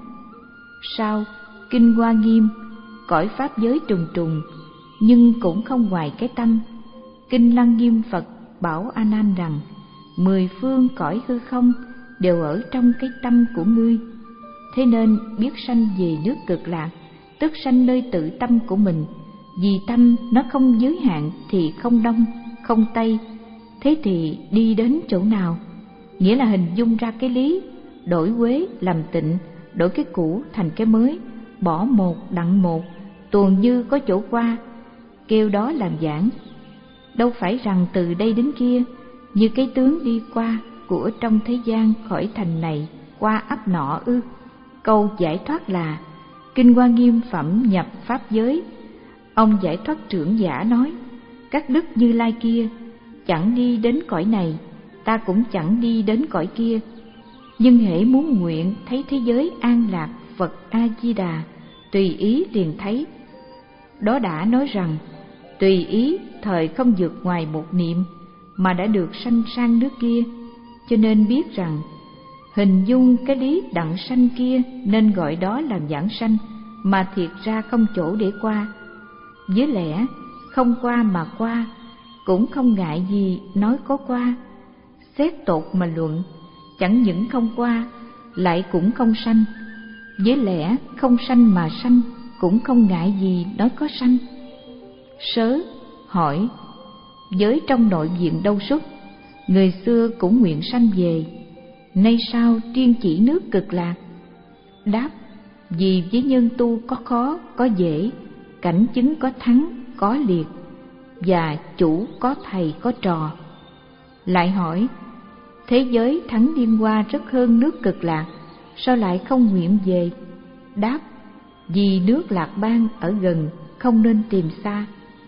A: Sau kinh Hoa Nghiêm, cõi pháp giới trùng trùng, nhưng cũng không ngoài cái tâm. Kinh Lăng Nghiêm Phật bảo A Nan rằng, mười phương cõi hư không đều ở trong cái tâm của ngươi. Thế nên biết sanh về nước Cực Lạc, tức sanh nơi tự tâm của mình. Vì tâm nó không giới hạn thì không đông, không tây. Thế thì đi đến chỗ nào? Nghĩa là hình dung ra cái lý, đổi quế làm tịnh, đổi cái cũ thành cái mới, bỏ một đặng một, tuồn như có chỗ qua, kêu đó làm giảng. Đâu phải rằng từ đây đến kia, như cái tướng đi qua của trong thế gian khỏi thành này qua ấp nọ ư? Câu giải thoát là kinh Hoa Nghiêm phẩm nhập pháp giới. Ông Giải Thoát Trưởng Giả nói, các đức Như Lai kia chẳng đi đến cõi này, ta cũng chẳng đi đến cõi kia, nhưng hễ muốn nguyện thấy thế giới an lạc Phật A Di Đà, tùy ý liền thấy. Đó đã nói rằng tùy ý thời không vượt ngoài một niệm, mà đã được sanh sang nước kia. Cho nên biết rằng hình dung cái lý đặng sanh kia, nên gọi đó là vãng sanh, mà thiệt ra không chỗ để qua. Với lẽ không qua mà qua, cũng không ngại gì nói có qua, xét tột mà luận, chẳng những không qua, lại cũng không sanh. Với lẽ không sanh mà sanh, cũng không ngại gì nói có sanh. Sớ hỏi: giới trong nội viện đâu xuất, người xưa cũng nguyện sanh về, nay sao riêng chỉ nước Cực Lạc? Đáp: vì với nhân tu có khó có dễ, cảnh chứng có thắng có liệt, và chủ có thầy có trò. Lại hỏi: thế giới thắng Liên Hoa rất hơn nước Cực Lạc, sao lại không nguyện về? Đáp: vì nước Lạc Bang ở gần, không nên tìm xa.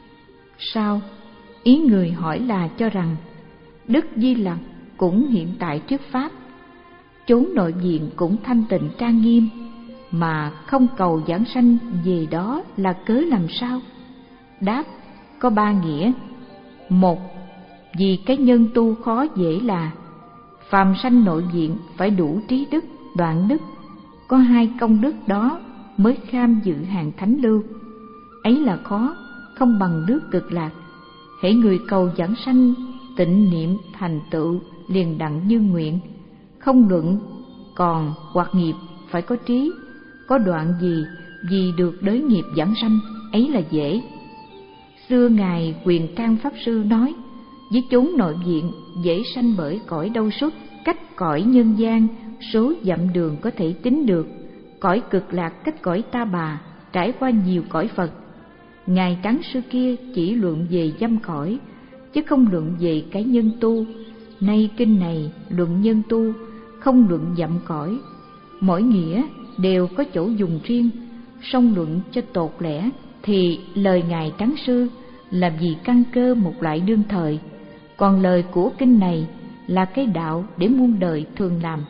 A: Sao? Ý người hỏi là cho rằng Đức Di Lặc cũng hiện tại trước Pháp, chốn nội viện cũng thanh tịnh trang nghiêm, mà không cầu giảng sanh về đó là cớ làm sao? Đáp: có ba nghĩa. Một, vì cái nhân tu khó dễ là phàm sanh nội viện phải đủ trí đức, đoạn đức, có hai công đức đó mới kham dự hàng thánh lưu. Ấy là khó, không bằng nước Cực Lạc. Hễ người cầu giảng sanh, tịnh niệm thành tựu liền đặng như nguyện, không luận còn hoặc nghiệp, phải có trí, có đoạn gì vì được đới nghiệp giảng sanh, ấy là dễ. Xưa ngài Quyền Trang Pháp Sư nói: với chốn nội viện dễ sanh bởi cõi đâu xuất, cách cõi nhân gian số dặm đường có thể tính được. Cõi Cực Lạc cách cõi Ta Bà, trải qua nhiều cõi Phật. Ngài Trắng Sư kia chỉ luận về dăm cõi, chứ không luận về cái nhân tu. Nay kinh này luận nhân tu, không luận dặm cõi. Mỗi nghĩa đều có chỗ dùng riêng, song luận cho tột lẽ thì lời ngài Trắng Sư là vì căn cơ một loại đương thời, còn lời của kinh này là cái đạo để muôn đời thường làm.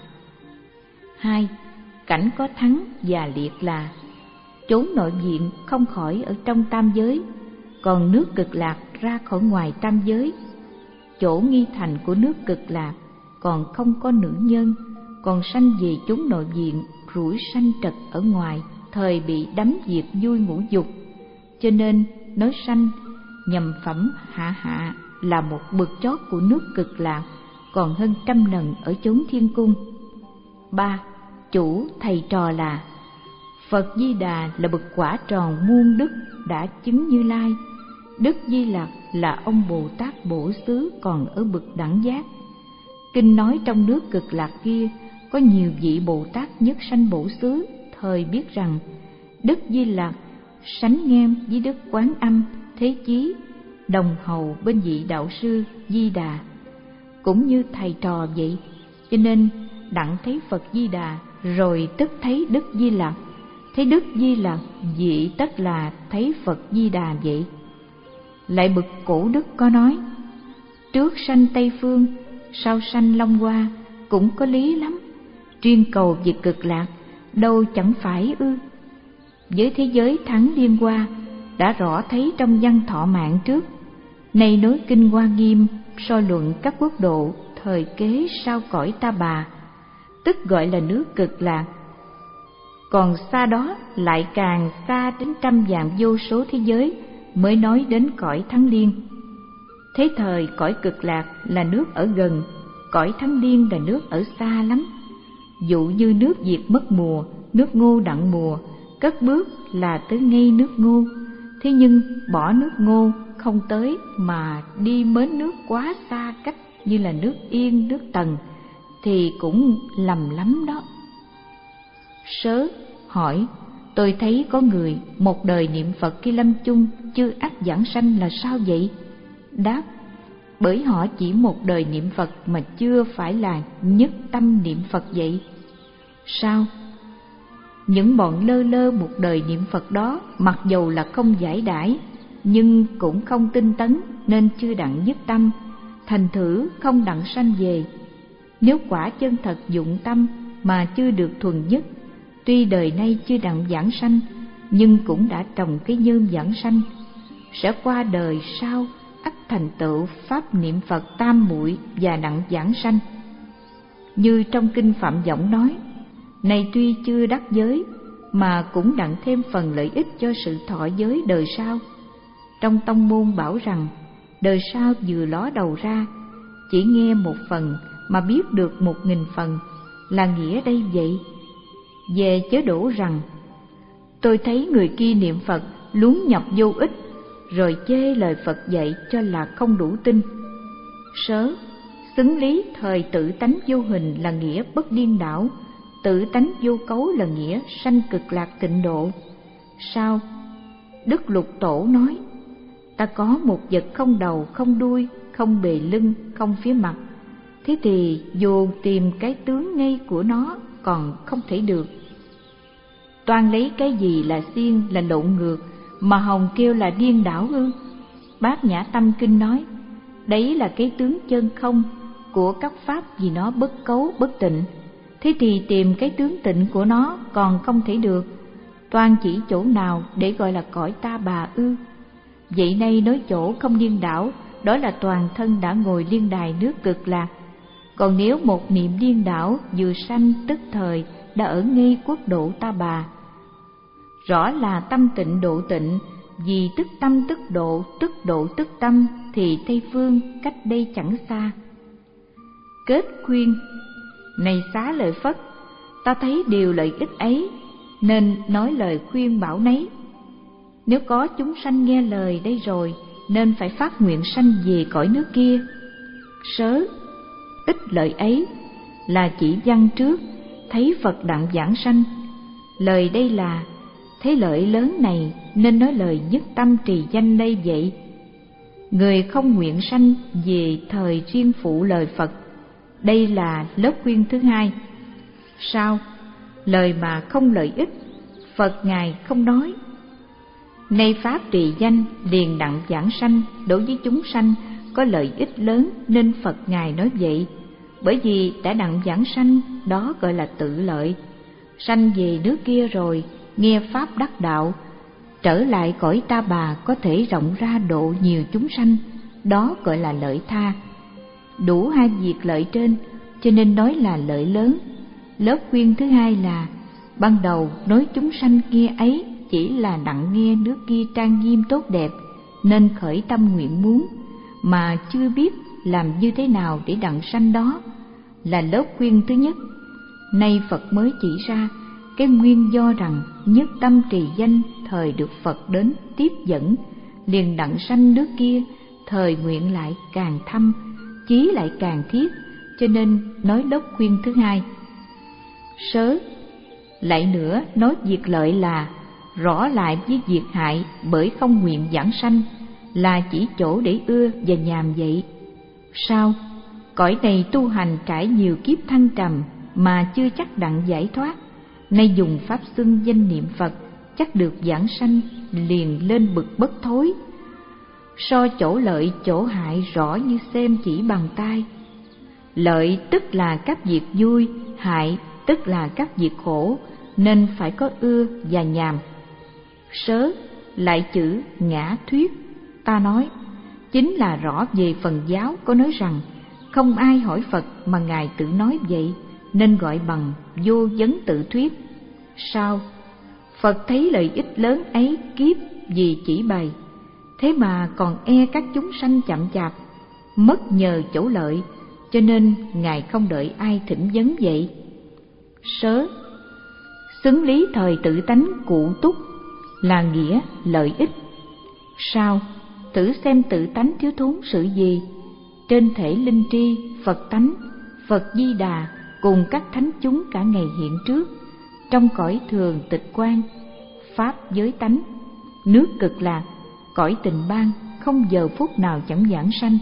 A: Hai, cảnh có thắng và liệt là chốn nội viện không khỏi ở trong tam giới, còn nước Cực Lạc ra khỏi ngoài tam giới. Chỗ nghi thành của nước Cực Lạc còn không có nữ nhân, còn sanh về chốn nội viện rủi sanh trật ở ngoài, thời bị đắm diệt vui ngũ dục, cho nên nói sanh nhầm phẩm hạ hạ là một bậc chót của nước Cực Lạc, còn hơn trăm lần ở chốn thiên cung. Ba, chủ thầy trò là Phật Di Đà là bậc quả tròn muôn đức đã chứng Như Lai, Đức Di Lặc là ông Bồ Tát Bổ Xứ còn ở bậc đẳng giác. Kinh nói trong nước Cực Lạc kia có nhiều vị Bồ Tát nhất sanh Bổ Xứ, thời biết rằng Đức Di Lặc sánh ngang với Đức Quán Âm, Thế Chí, đồng hầu bên vị đạo sư Di Đà, cũng như thầy trò vậy. Cho nên đặng thấy Phật Di Đà rồi tức thấy Đức Di Lặc, thấy Đức Di Lặc vị tất là thấy Phật Di Đà vậy. Lại bậc cổ đức có nói: trước sanh Tây Phương, sau sanh Long Hoa, cũng có lý lắm. Chuyên cầu việc Cực Lạc, đâu chẳng phải ư? Với thế giới thắng Liên Hoa đã rõ thấy trong văn Thọ Mạng trước. Nay nói kinh Hoa Nghiêm soi luận các quốc độ thời kế sau cõi Ta Bà, tức gọi là nước Cực Lạc. Còn xa đó lại càng xa đến trăm vạn vô số thế giới mới nói đến cõi Thắng Liên. Thế thời cõi Cực Lạc là nước ở gần, cõi Thắng Liên là nước ở xa lắm. Dụ như nước diệt mất mùa, nước ngô đặng mùa, cất bước là tới ngay nước ngô. Thế nhưng bỏ nước ngô không tới, mà đi mến nước quá xa cách như là nước Yên, nước Tần, thì cũng lầm lắm đó. Sớ hỏi: tôi thấy có người một đời niệm Phật khi lâm chung chưa ắt giảng sanh là sao vậy? Đáp: bởi họ chỉ một đời niệm Phật mà chưa phải là nhất tâm niệm Phật vậy. Sao? Những bọn lơ lơ một đời niệm Phật đó, mặc dầu là không giải đãi, nhưng cũng không tinh tấn nên chưa đặng nhất tâm, thành thử không đặng sanh về. Nếu quả chân thật dụng tâm mà chưa được thuần nhất, tuy đời nay chưa đặng giảng sanh, nhưng cũng đã trồng cái nhân giảng sanh, sẽ qua đời sau ắt thành tựu pháp niệm Phật tam muội và đặng giảng sanh. Như trong kinh Phạm Võng nói: này tuy chưa đắc giới mà cũng đặng thêm phần lợi ích cho sự thọ giới đời sau. Trong tông môn bảo rằng đời sau vừa ló đầu ra, chỉ nghe một phần mà biết được một nghìn phần, là nghĩa đây vậy. Về chớ đổ rằng tôi thấy người kia niệm Phật luống nhọc vô ích, rồi chê lời Phật dạy cho là không đủ tin. Sớ, xứng lý thời tự tánh vô hình là nghĩa bất điên đảo, tự tánh vô cấu là nghĩa sanh cực lạc tịnh độ. Sao? Đức Lục Tổ nói, ta có một vật không đầu, không đuôi, không bề lưng, không phía mặt. Thế thì dù tìm cái tướng ngay của nó còn không thể được. Toan lấy cái gì là xiên, là lộn ngược, mà Hồng kêu là điên đảo ư? Bát Nhã Tâm Kinh nói, đấy là cái tướng chân không của các pháp vì nó bất cấu, bất tịnh. Thế thì tìm cái tướng tịnh của nó còn không thể được. Toan chỉ chỗ nào để gọi là cõi ta bà ư? Vậy nay nói chỗ không điên đảo, đó là toàn thân đã ngồi liên đài nước cực lạc. Còn nếu một niệm điên đảo vừa sanh tức thời đã ở ngay quốc độ ta bà. Rõ là tâm tịnh độ tịnh, vì tức tâm tức độ, tức độ tức tâm, thì Tây Phương cách đây chẳng xa. Kết khuyên, này xá lợi Phất, ta thấy điều lợi ích ấy, nên nói lời khuyên bảo nấy. Nếu có chúng sanh nghe lời đây rồi, nên phải phát nguyện sanh về cõi nước kia. Sớ, ích lợi ấy là chỉ văn trước, thấy Phật đặng giảng sanh. Lời đây là, thấy lợi lớn này nên nói lời nhất tâm trì danh đây vậy. Người không nguyện sanh về thời riêng phụ lời Phật. Đây là lớp khuyên thứ hai. Sao? Lời mà không lợi ích, Phật Ngài không nói. Nay pháp trì danh liền đặng giảng sanh đối với chúng sanh có lợi ích lớn, nên Phật Ngài nói vậy. Bởi vì đã đặng giảng sanh, đó gọi là tự lợi. Sanh về nước kia rồi, nghe pháp đắc đạo, trở lại cõi ta bà có thể rộng ra độ nhiều chúng sanh, đó gọi là lợi tha. Đủ hai việc lợi trên, cho nên nói là lợi lớn. Lớp khuyên thứ hai là, ban đầu nói chúng sanh nghe ấy chỉ là đặng nghe nước kia trang nghiêm tốt đẹp, nên khởi tâm nguyện muốn, mà chưa biết làm như thế nào để đặng sanh đó, là lớp khuyên thứ nhất. Nay Phật mới chỉ ra cái nguyên do rằng nhất tâm trì danh thời được Phật đến tiếp dẫn, liền đặng sanh nước kia, thời nguyện lại càng thâm, chí lại càng thiết, cho nên nói lớp khuyên thứ hai. Sớ, lại nữa nói việc lợi là rõ lại với việc hại, bởi không nguyện giảng sanh, là chỉ chỗ để ưa và nhàm vậy. Sao? Cõi này tu hành trải nhiều kiếp thăng trầm mà chưa chắc đặng giải thoát, nay dùng pháp xưng danh niệm Phật chắc được giảng sanh, liền lên bực bất thối. So chỗ lợi chỗ hại rõ như xem chỉ bằng tay. Lợi tức là các việc vui, hại tức là các việc khổ, nên phải có ưa và nhàm. Sớ, lại chữ ngã thuyết, ta nói chính là rõ về phần giáo có nói rằng không ai hỏi Phật mà Ngài tự nói vậy, nên gọi bằng vô vấn tự thuyết. Sao? Phật thấy lợi ích lớn ấy kiếp vì chỉ bày, thế mà còn e các chúng sanh chậm chạp, mất nhờ chỗ lợi, cho nên Ngài không đợi ai thỉnh vấn vậy. Sớ, xứng lý thời tự tánh cụ túc là nghĩa lợi ích. Sao? Thử xem tự tánh thiếu thốn sự gì? Trên thể linh tri, Phật tánh, Phật Di Đà cùng các thánh chúng cả ngày hiện trước, trong cõi thường tịch quan, pháp giới tánh, nước cực lạc, cõi tình ban, không giờ phút nào chẳng giảng sanh.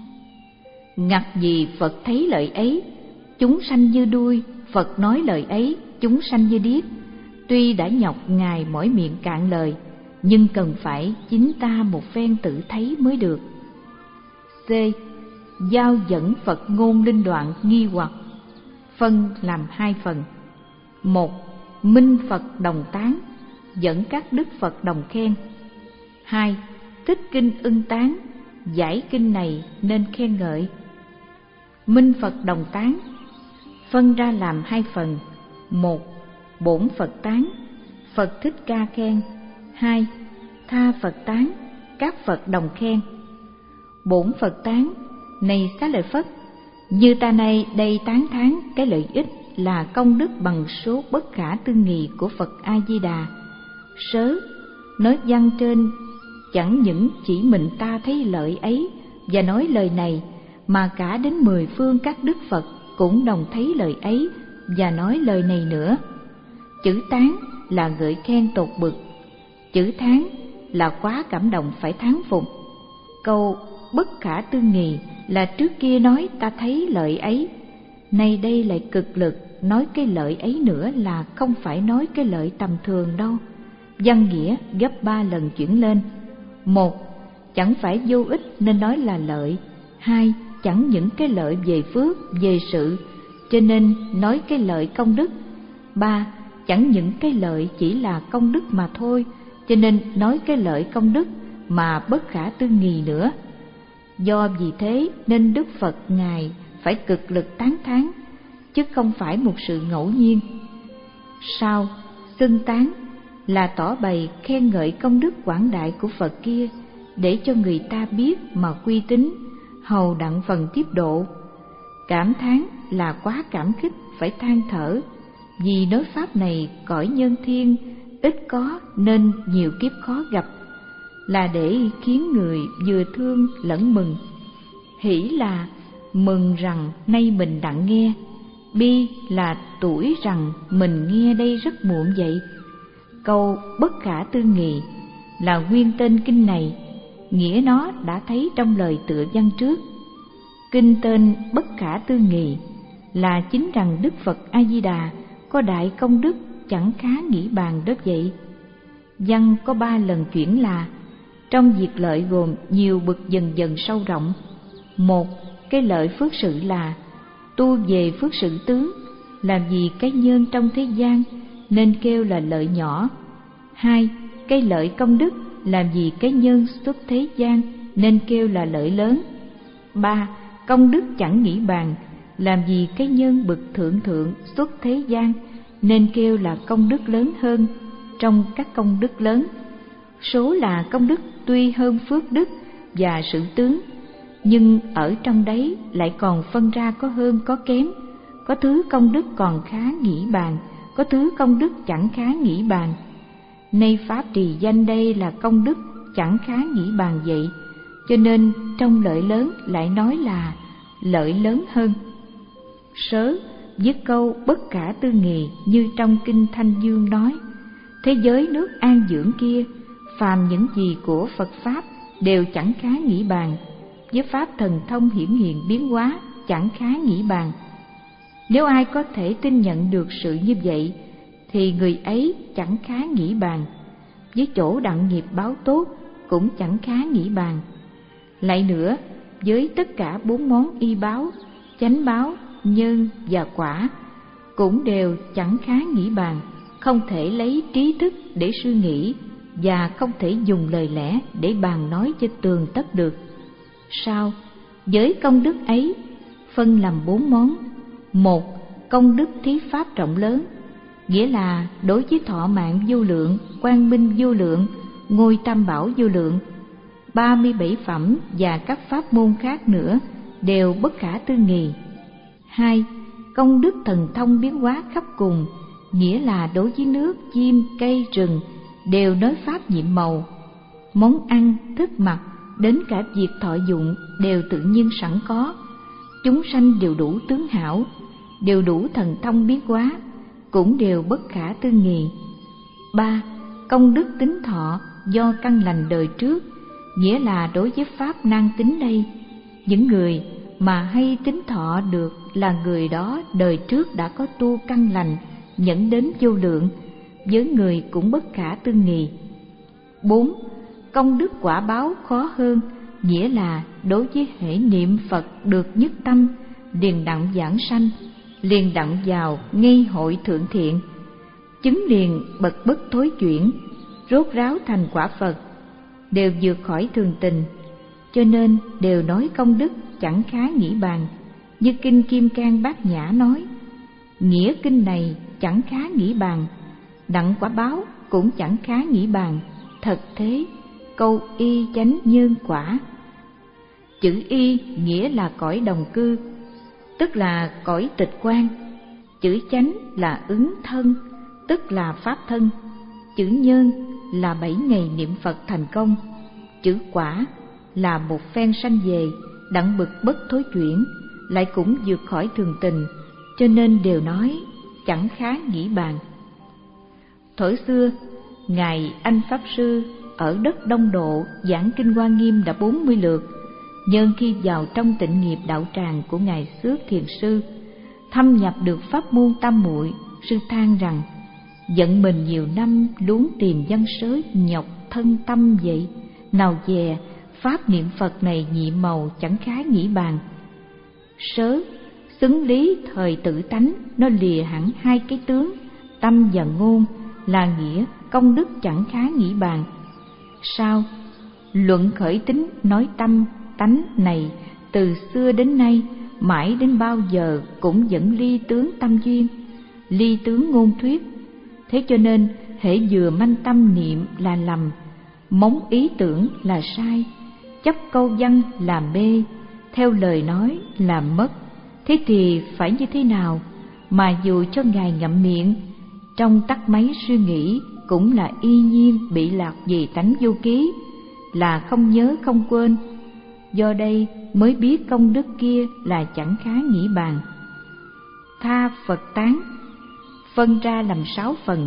A: Ngặt gì Phật thấy lợi ấy, chúng sanh như đuôi, Phật nói lời ấy, chúng sanh như điếc. Tuy đã nhọc Ngài mỏi miệng cạn lời, nhưng cần phải chính ta một phen tự thấy mới được. C. Giao dẫn Phật ngôn linh đoạn nghi hoặc, phân làm hai phần. Một. Minh Phật đồng tán, dẫn các đức Phật đồng khen. Hai. Thích kinh ưng tán, giải kinh này nên khen ngợi. Minh Phật đồng tán phân ra làm hai phần. Một. Bổn Phật tán, Phật Thích Ca khen. Hai. Tha Phật tán, các Phật đồng khen. Bổn Phật tán, này xá lợi Phất, Như ta nay đây tán thán cái lợi ích là công đức bằng số bất khả tư nghị của Phật A Di Đà. Sớ nói văn trên chẳng những chỉ mình ta thấy lợi ấy và nói lời này, mà cả đến mười phương các đức Phật cũng đồng thấy lời ấy và nói lời này nữa. Chữ tán là ngợi khen tột bực, chữ thán là quá cảm động phải thán phục. Câu bất khả tư nghị là trước kia nói ta thấy lợi ấy, nay đây lại cực lực nói cái lợi ấy nữa, là không phải nói cái lợi tầm thường đâu. Văn nghĩa gấp ba lần chuyển lên. Một, chẳng phải vô ích nên nói là lợi. Hai, chẳng những cái lợi về phước, về sự, cho nên nói cái lợi công đức. Ba, chẳng những cái lợi chỉ là công đức mà thôi, cho nên nói cái lợi công đức mà bất khả tư nghị nữa. Do vì thế nên Đức Phật Ngài phải cực lực tán thán, chứ không phải một sự ngẫu nhiên. Sau, xưng tán là tỏ bày khen ngợi công đức quảng đại của Phật kia, để cho người ta biết mà quy tín, hầu đặng phần tiếp độ. Cảm thán là quá cảm kích phải than thở, vì nói pháp này cõi nhân thiên ít có nên nhiều kiếp khó gặp, là để khiến người vừa thương lẫn mừng. Hỷ là mừng rằng nay mình đặng nghe, bi là tuổi rằng mình nghe đây rất muộn vậy. Câu bất khả tư nghị là nguyên tên kinh này, nghĩa nó đã thấy trong lời tựa văn trước. Kinh tên bất khả tư nghị là chính rằng Đức Phật A Di Đà có đại công đức chẳng khá nghĩ bàn đó vậy. Văn có ba lần chuyển là trong việc lợi gồm nhiều bậc dần dần sâu rộng. Một, cái lợi phước sự là tu về phước sự tướng, làm gì cái nhân trong thế gian nên kêu là lợi nhỏ. Hai, cái lợi công đức làm gì cái nhân xuất thế gian nên kêu là lợi lớn. Ba, công đức chẳng nghĩ bàn, làm gì cái nhân bậc thượng thượng xuất thế gian nên kêu là công đức lớn hơn trong các công đức lớn. Số là công đức tuy hơn phước đức và sự tướng, nhưng ở trong đấy lại còn phân ra có hơn có kém, có thứ công đức còn khá nghĩ bàn, có thứ công đức chẳng khá nghĩ bàn. Nay pháp trì danh đây là công đức chẳng khá nghĩ bàn vậy, cho nên trong lợi lớn lại nói là lợi lớn hơn. Sớ dứt câu bất khả tư nghị như trong kinh Thanh Dương nói, thế giới nước an dưỡng kia, phàm những gì của Phật pháp đều chẳng khá nghĩ bàn, với pháp thần thông hiển hiện biến hóa chẳng khá nghĩ bàn. Nếu ai có thể tin nhận được sự như vậy, thì người ấy chẳng khá nghĩ bàn, với chỗ đặng nghiệp báo tốt cũng chẳng khá nghĩ bàn. Lại nữa, với tất cả bốn món y báo, chánh báo, nhân và quả cũng đều chẳng khá nghĩ bàn, không thể lấy trí thức để suy nghĩ và không thể dùng lời lẽ để bàn nói cho tường tất được. Sao? Với công đức ấy phân làm bốn món. Một, công đức thí pháp rộng lớn, nghĩa là đối với thọ mạng vô lượng, quang minh vô lượng, ngôi tam bảo vô lượng, ba mươi bảy phẩm và các pháp môn khác nữa đều bất khả tư nghị. Hai, công đức thần thông biến hóa khắp cùng, nghĩa là đối với nước, chim, cây, rừng đều nói pháp nhiệm màu, món ăn, thức mặc, đến cả việc thọ dụng đều tự nhiên sẵn có, chúng sanh đều đủ tướng hảo, đều đủ thần thông biến hóa, cũng đều bất khả tư nghị. Ba, công đức tính thọ do căn lành đời trước, nghĩa là đối với pháp nan tính đây, những người mà hay tính thọ được là người đó đời trước đã có tu căn lành dẫn đến vô lượng, với người cũng bất khả tư nghị. Bốn, công đức quả báo khó hơn, nghĩa là đối với hễ niệm Phật được nhất tâm, liền đặng giảng sanh, liền đặng vào ngay hội thượng thiện, chứng liền bậc bất thối chuyển, rốt ráo thành quả Phật, đều vượt khỏi thường tình, cho nên đều nói công đức chẳng khá nghĩ bàn. Như kinh Kim Cang Bát Nhã nói, nghĩa kinh này chẳng khá nghĩ bàn, đặng quả báo cũng chẳng khá nghĩ bàn, thật thế, câu y chánh nhân quả. Chữ y nghĩa là cõi đồng cư, tức là cõi tịch quan. Chữ chánh là ứng thân, tức là pháp thân. Chữ nhân là bảy ngày niệm Phật thành công. Chữ quả là một phen sanh về, đặng bực bất thối chuyển, lại cũng vượt khỏi thường tình, cho nên đều nói chẳng khá nghĩ bàn. Thuở xưa, Ngài Anh Pháp Sư ở đất Đông Độ giảng kinh Hoa Nghiêm đã bốn mươi lượt. Nhân khi vào trong tịnh nghiệp đạo tràng của Ngài Xước Thiền Sư, thâm nhập được pháp môn tam muội, sư than rằng giận mình nhiều năm luống tìm văn sới nhọc thân tâm vậy, nào dè pháp niệm Phật này nhị màu chẳng khá nghĩ bàn. Sớ xứng lý thời tự tánh, nó lìa hẳn hai cái tướng tâm và ngôn, là nghĩa công đức chẳng khá nghĩ bàn. Sao luận khởi tính nói tâm tánh này từ xưa đến nay, mãi đến bao giờ cũng vẫn ly tướng tâm duyên, ly tướng ngôn thuyết. Thế cho nên hễ vừa manh tâm niệm là lầm, móng ý tưởng là sai, chấp câu văn là mê, theo lời nói là mất. Thế thì phải như thế nào? Mà dù cho Ngài ngậm miệng, trong tắt máy suy nghĩ cũng là y nhiên bị lạc vì tánh vô ký, là không nhớ không quên. Do đây mới biết công đức kia là chẳng khá nghĩ bàn. Tha Phật tán phân ra làm sáu phần: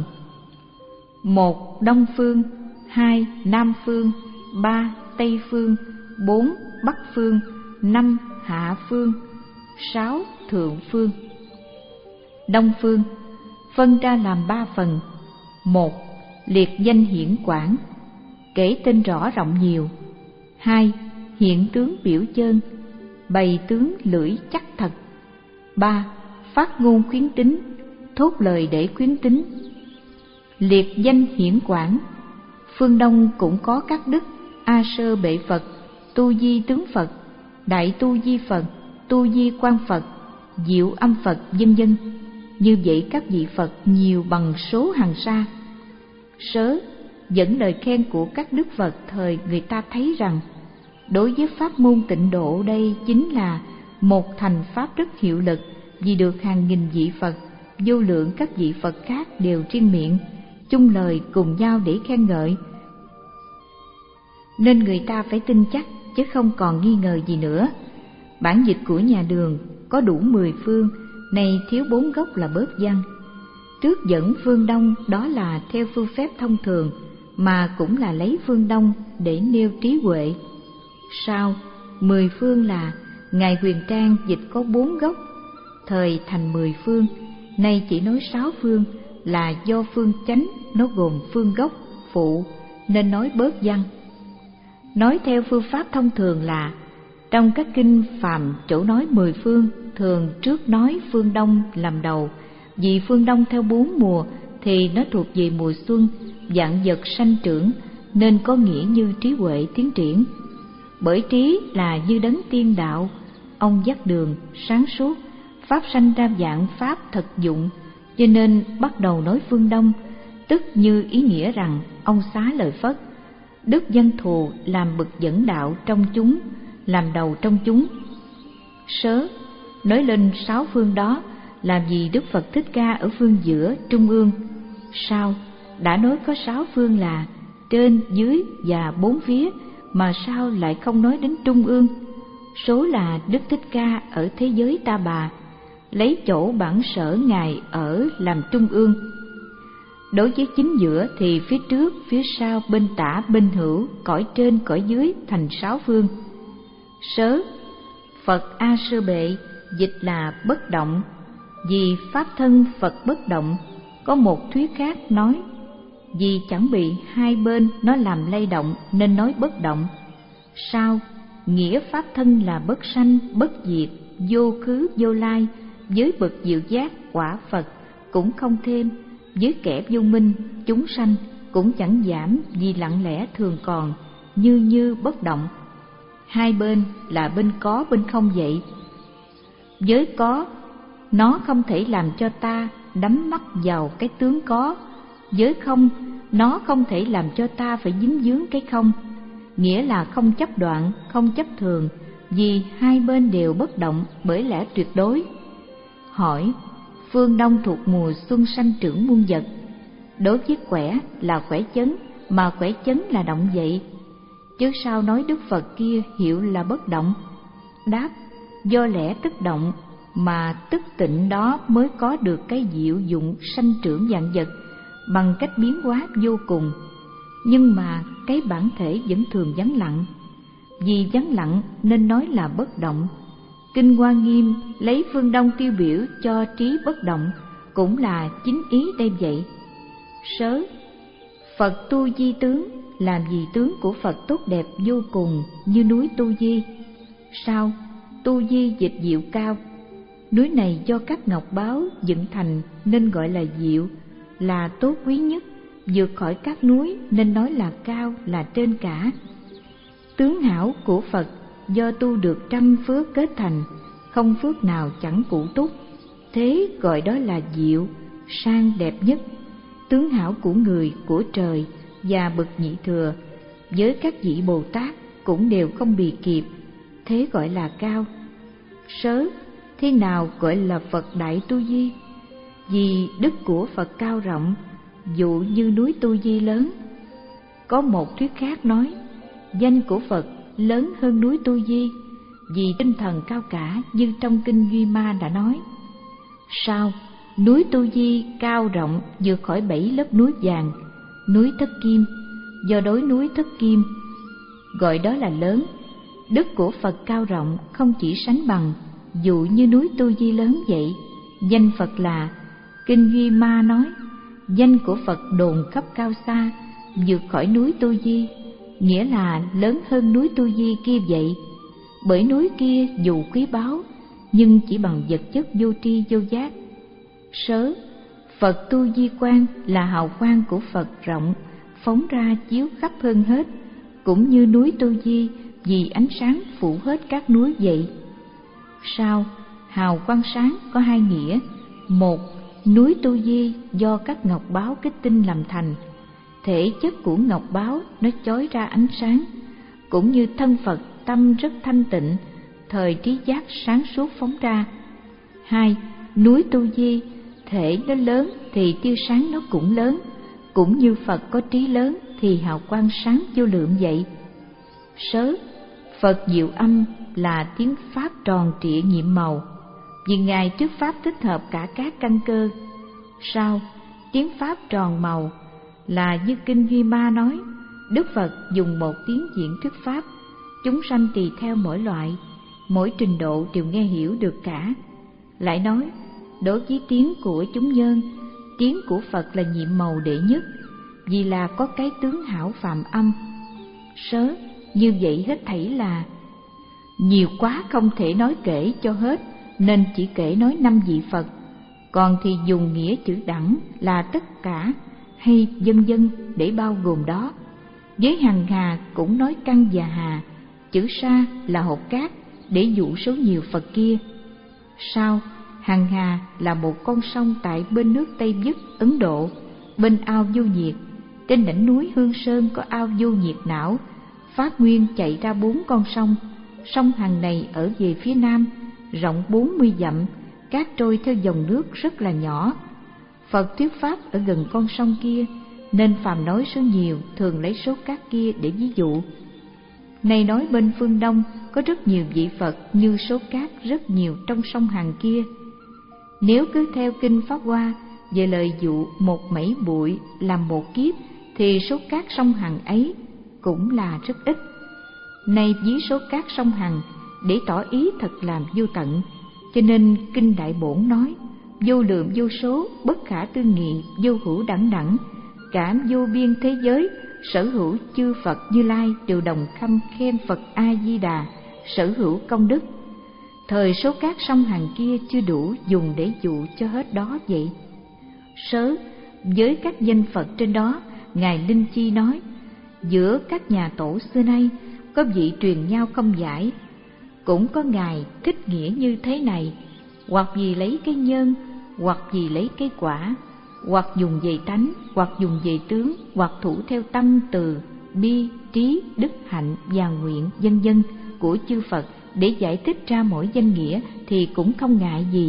A: một Đông phương, hai Nam phương, ba Tây phương, bốn Bắc phương, năm Hạ phương, sáu Thượng phương. Đông phương phân ra làm ba phần: một Liệt danh hiển quảng, kể tên rõ rộng nhiều. Hai Hiện tướng biểu chân, bày tướng lưỡi chắc thật. Ba Phát ngôn khuyến tính, thốt lời để khuyến tính. Liệt danh hiển quảng, phương Đông cũng có các đức A Sơ Bệ Phật, Tu Di Tướng Phật, Đại Tu Di Phật, Tu Di Quan Phật, Diệu Âm Phật, vân vân. Như vậy các vị Phật nhiều bằng số hàng sa. Sớ dẫn lời khen của các đức Phật thời người ta thấy rằng đối với pháp môn tịnh độ đây chính là một thành pháp rất hiệu lực, vì được hàng nghìn vị Phật, vô lượng các vị Phật khác đều riêng miệng chung lời cùng nhau để khen ngợi, nên người ta phải tin chắc chứ không còn nghi ngờ gì nữa. Bản dịch của nhà Đường có đủ mười phương, này thiếu bốn gốc là bớt văn. Trước dẫn phương Đông đó là theo phương phép thông thường, mà cũng là lấy phương Đông để nêu trí huệ. Sau mười phương là Ngài Huyền Trang dịch có bốn gốc, thời thành mười phương, nay chỉ nói sáu phương, là do phương chánh nó gồm phương gốc, phụ, nên nói bớt văn. Nói theo phương pháp thông thường là trong các kinh phàm chỗ nói mười phương, thường trước nói phương Đông làm đầu, vì phương Đông theo bốn mùa thì nó thuộc về mùa xuân, vạn vật sanh trưởng, nên có nghĩa như trí huệ tiến triển. Bởi trí là như đấng tiên đạo, ông dắt đường sáng suốt, pháp sanh ra vạn pháp thật dụng, cho nên bắt đầu nói phương Đông, tức như ý nghĩa rằng ông xá lời Phất. Đức Văn Thù làm bậc dẫn đạo trong chúng, làm đầu trong chúng. Sớ nói lên sáu phương đó là vì Đức Phật Thích Ca ở phương giữa trung ương. Sao đã nói có sáu phương là trên, dưới và bốn phía, mà sao lại không nói đến trung ương? Số là Đức Thích Ca ở thế giới Ta Bà, lấy chỗ bản sở Ngài ở làm trung ương. Đối với chính giữa thì phía trước, phía sau, bên tả, bên hữu, cõi trên, cõi dưới thành sáu phương. Sớ Phật A Sơ Bệ dịch là bất động, vì pháp thân Phật bất động. Có một thuyết khác nói vì chẳng bị hai bên nó làm lay động nên nói bất động. Sao nghĩa pháp thân là bất sanh, bất diệt, vô khứ, vô lai, với bậc diệu giác quả Phật cũng không thêm, với kẻ vô minh chúng sanh cũng chẳng giảm, vì lặng lẽ thường còn, như như bất động. Hai bên là bên có bên không vậy. Với có, nó không thể làm cho ta đắm mắt vào cái tướng có. Với không, nó không thể làm cho ta phải dính dướng cái không. Nghĩa là không chấp đoạn, không chấp thường, vì hai bên đều bất động bởi lẽ tuyệt đối. Hỏi: phương Đông thuộc mùa xuân sanh trưởng muôn vật, đối với khỏe là khỏe chấn, mà khỏe chấn là động dậy, chứ sao nói Đức Phật kia hiệu là bất động? Đáp: do lẽ tức động mà tức tịnh đó mới có được cái diệu dụng sanh trưởng vạn vật bằng cách biến hóa vô cùng. Nhưng mà cái bản thể vẫn thường vắng lặng, vì vắng lặng nên nói là bất động. Kinh Hoa Nghiêm lấy phương Đông tiêu biểu cho trí bất động, cũng là chính ý đây vậy. Sớ, Phật Tu Di tướng, làm gì tướng của Phật tốt đẹp vô cùng như núi Tu Di. Sao? Tu Di dịch diệu cao. Núi này do các ngọc báu dựng thành nên gọi là diệu, là tốt quý nhất, vượt khỏi các núi nên nói là cao, là trên cả. Tướng hảo của Phật do tu được trăm phước kết thành, không phước nào chẳng cụ túc, thế gọi đó là diệu, sang đẹp nhất. Tướng hảo của người, của trời và bậc nhị thừa với các vị Bồ Tát cũng đều không bì kịp, thế gọi là cao. Sớ, thế nào gọi là Phật Đại Tu Di? Vì đức của Phật cao rộng, dụ như núi Tu Di lớn. Có một thuyết khác nói, danh của Phật lớn hơn núi Tu Di, vì tinh thần cao cả như trong kinh Duy Ma đã nói. Sao? Núi Tu Di cao rộng vượt khỏi bảy lớp núi vàng, núi Thất Kim, do đối núi Thất Kim gọi đó là lớn. Đức của Phật cao rộng không chỉ sánh bằng, dụ như núi Tu Di lớn vậy. Danh Phật là, kinh Duy Ma nói, danh của Phật đồn khắp cao xa, vượt khỏi núi Tu Di, nghĩa là lớn hơn núi Tu Di kia vậy. Bởi núi kia dù quý báu, nhưng chỉ bằng vật chất vô tri vô giác. Sớ, Phật Tu Di Quang là hào quang của Phật rộng, phóng ra chiếu khắp hơn hết, cũng như núi Tu Di vì ánh sáng phủ hết các núi vậy. Sao? Hào quang sáng có hai nghĩa. Một, núi Tu Di do các ngọc báu kết tinh làm thành, thể chất của ngọc báu nó chói ra ánh sáng, cũng như thân Phật tâm rất thanh tịnh, thời trí giác sáng suốt phóng ra. Hai, núi Tu Di thể nó lớn thì tia sáng nó cũng lớn, cũng như Phật có trí lớn thì hào quang sáng vô lượng vậy. Sớ, Phật diệu âm là tiếng Pháp tròn trịa nhiệm màu, vì Ngài trước Pháp thích hợp cả các căn cơ. Sao? Tiếng Pháp tròn màu là như kinh Duy Ma nói, Đức Phật dùng một tiếng diễn thuyết Pháp, chúng sanh tùy theo mỗi loại, mỗi trình độ đều nghe hiểu được cả. Lại nói, đối với tiếng của chúng nhân, tiếng của Phật là nhiệm màu đệ nhất, vì là có cái tướng hảo phạm âm. Sớ, như vậy hết thảy là nhiều quá không thể nói kể cho hết, nên chỉ kể nói năm vị Phật. Còn thì dùng nghĩa chữ đẳng là tất cả hay vân vân để bao gồm đó. Với hằng hà cũng nói căn và hà, chữ sa là hột cát để dụ số nhiều Phật kia. Sao? Hằng hà là một con sông tại bên nước Tây Dứt, Ấn Độ, bên ao vô nhiệt. Trên đỉnh núi Hương Sơn có ao vô nhiệt não, phát nguyên chạy ra bốn con sông. Sông Hằng này ở về phía nam, rộng bốn mươi dặm, cát trôi theo dòng nước rất là nhỏ. Phật thuyết pháp ở gần con sông kia, nên phàm nói số nhiều thường lấy số cát kia để ví dụ. Này nói bên phương Đông có rất nhiều vị Phật như số cát rất nhiều trong sông Hằng kia. Nếu cứ theo kinh Pháp Hoa về lời dụ một mẩy bụi làm một kiếp, thì số cát sông Hằng ấy cũng là rất ít. Nay ví số cát sông Hằng để tỏ ý thật làm vô tận, cho nên kinh Đại Bổn nói vô lượng vô số, bất khả tư nghị, vô hữu đẳng đẳng, cảm vô biên thế giới, sở hữu chư Phật Như Lai đều đồng khâm khen Phật A Di Đà, sở hữu công đức. Thời số cát sông Hằng kia chưa đủ dùng để dụ cho hết đó vậy. Sớ, với các danh Phật trên đó, Ngài Linh Chi nói, giữa các nhà tổ xưa nay có vị truyền nhau không giải, cũng có Ngài thích nghĩa như thế này, hoặc vì lấy cái nhân, hoặc vì lấy cái quả, hoặc dùng về tánh, hoặc dùng về tướng, hoặc thủ theo tâm từ, bi, trí, đức hạnh và nguyện vân vân của chư Phật để giải thích ra mỗi danh nghĩa thì cũng không ngại gì.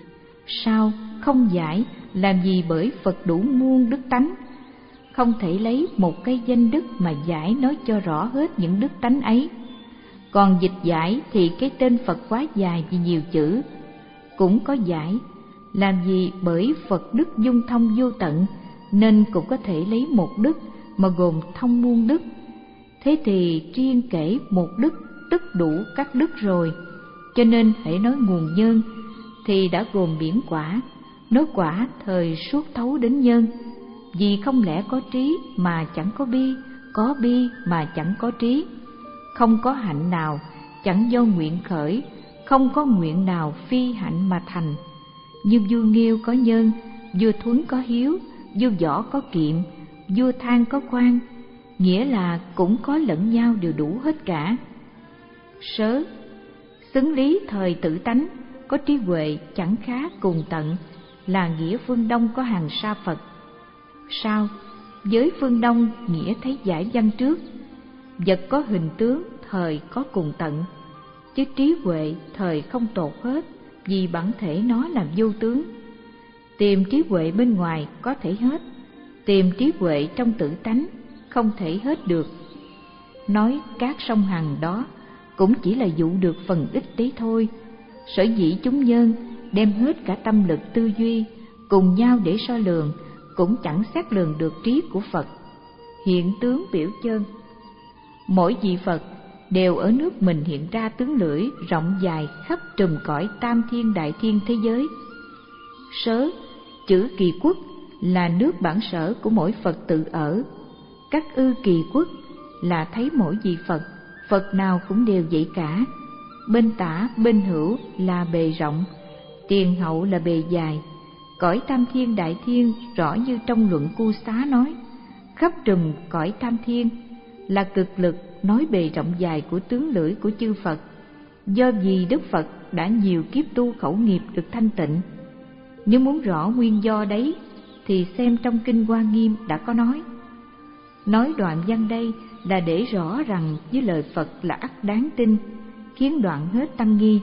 A: Sao không giải, làm gì bởi Phật đủ muôn đức tánh, không thể lấy một cái danh đức mà giải nói cho rõ hết những đức tánh ấy. Còn dịch giải thì cái tên Phật quá dài vì nhiều chữ, cũng có giải, làm gì bởi Phật đức dung thông vô tận, nên cũng có thể lấy một đức mà gồm thông muôn đức. Thế thì riêng kể một đức tức đủ các đức rồi, cho nên hãy nói nguồn nhân thì đã gồm biển quả, nói quả thời suốt thấu đến nhân. Vì không lẽ có trí mà chẳng có bi, có bi mà chẳng có trí. Không có hạnh nào chẳng do nguyện khởi, không có nguyện nào phi hạnh mà thành. Như vua Nghiêu có nhân, vua Thuấn có hiếu, vua Võ có kiệm, vua Thang có khoan, nghĩa là cũng có lẫn nhau đều đủ hết cả. Sớ, xứng lý thời tự tánh, có trí huệ chẳng khá cùng tận, là nghĩa phương Đông có hàng sa Phật. Sao? Với phương Đông nghĩa thấy giải văn trước, vật có hình tướng thời có cùng tận, chứ trí huệ thời không tột hết, vì bản thể nó là vô tướng. Tìm trí huệ bên ngoài có thể hết, tìm trí huệ trong tự tánh không thể hết được. Nói các sông Hằng đó cũng chỉ là dụ được phần ít đấy thôi. Sở dĩ chúng nhân đem hết cả tâm lực tư duy cùng nhau để so lường, cũng chẳng xét lường được trí của Phật. Hiện tướng biểu chân, mỗi vị Phật đều ở nước mình hiện ra tướng lưỡi rộng dài khắp trùm cõi tam thiên đại thiên thế giới. Sớ, chữ kỳ quốc là nước bản sở của mỗi Phật tự ở. Các ư kỳ quốc là thấy mỗi vị Phật, Phật nào cũng đều vậy cả. Bên tả bên hữu là bề rộng, tiền hậu là bề dài. Cõi tam thiên đại thiên rõ như trong luận Cu Xá nói, khắp trùm cõi tam thiên là cực lực nói bề rộng dài của tướng lưỡi của chư Phật. Do vì Đức Phật đã nhiều kiếp tu khẩu nghiệp được thanh tịnh. Nếu muốn rõ nguyên do đấy thì xem trong Kinh Hoa Nghiêm đã có nói. Nói đoạn văn đây là để rõ rằng với lời Phật là ắt đáng tin, khiến đoạn hết tâm nghi.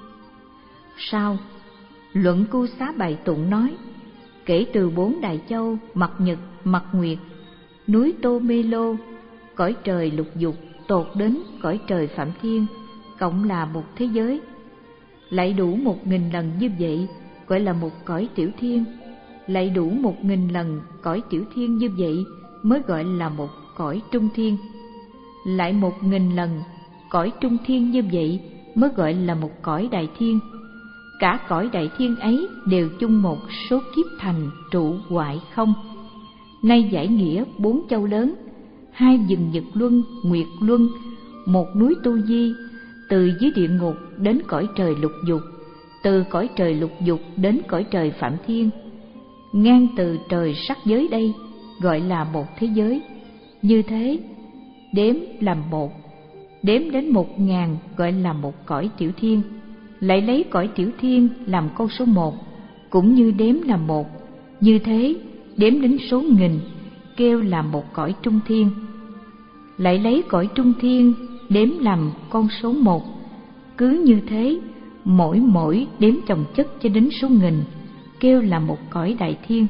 A: Sao? Luận Cu Xá Bài Tụng nói, kể từ bốn đại châu, mặt nhật, mặt nguyệt, núi Tô Mê Lô, cõi trời lục dục, tột đến cõi trời Phạm Thiên, cộng là một thế giới. Lại đủ một nghìn lần như vậy gọi là một cõi tiểu thiên. Lại đủ một nghìn lần cõi tiểu thiên như vậy mới gọi là một cõi trung thiên. Lại một nghìn lần cõi trung thiên như vậy mới gọi là một cõi đại thiên. Cả cõi đại thiên ấy đều chung một số kiếp thành trụ hoại không. Nay giải nghĩa bốn châu lớn, hai vừng nhật luân, nguyệt luân, một núi Tu Di, từ dưới địa ngục đến cõi trời lục dục, từ cõi trời lục dục đến cõi trời Phạm Thiên, ngang từ trời sắc giới đây gọi là một thế giới. Như thế đếm làm một, đếm đến một ngàn gọi là một cõi tiểu thiên. Lại lấy cõi tiểu thiên làm con số một, cũng như đếm là một. Như thế đếm đến số nghìn kêu là một cõi trung thiên. Lại lấy cõi trung thiên đếm làm con số một. Cứ như thế mỗi mỗi đếm chồng chất cho đến số nghìn kêu là một cõi đại thiên.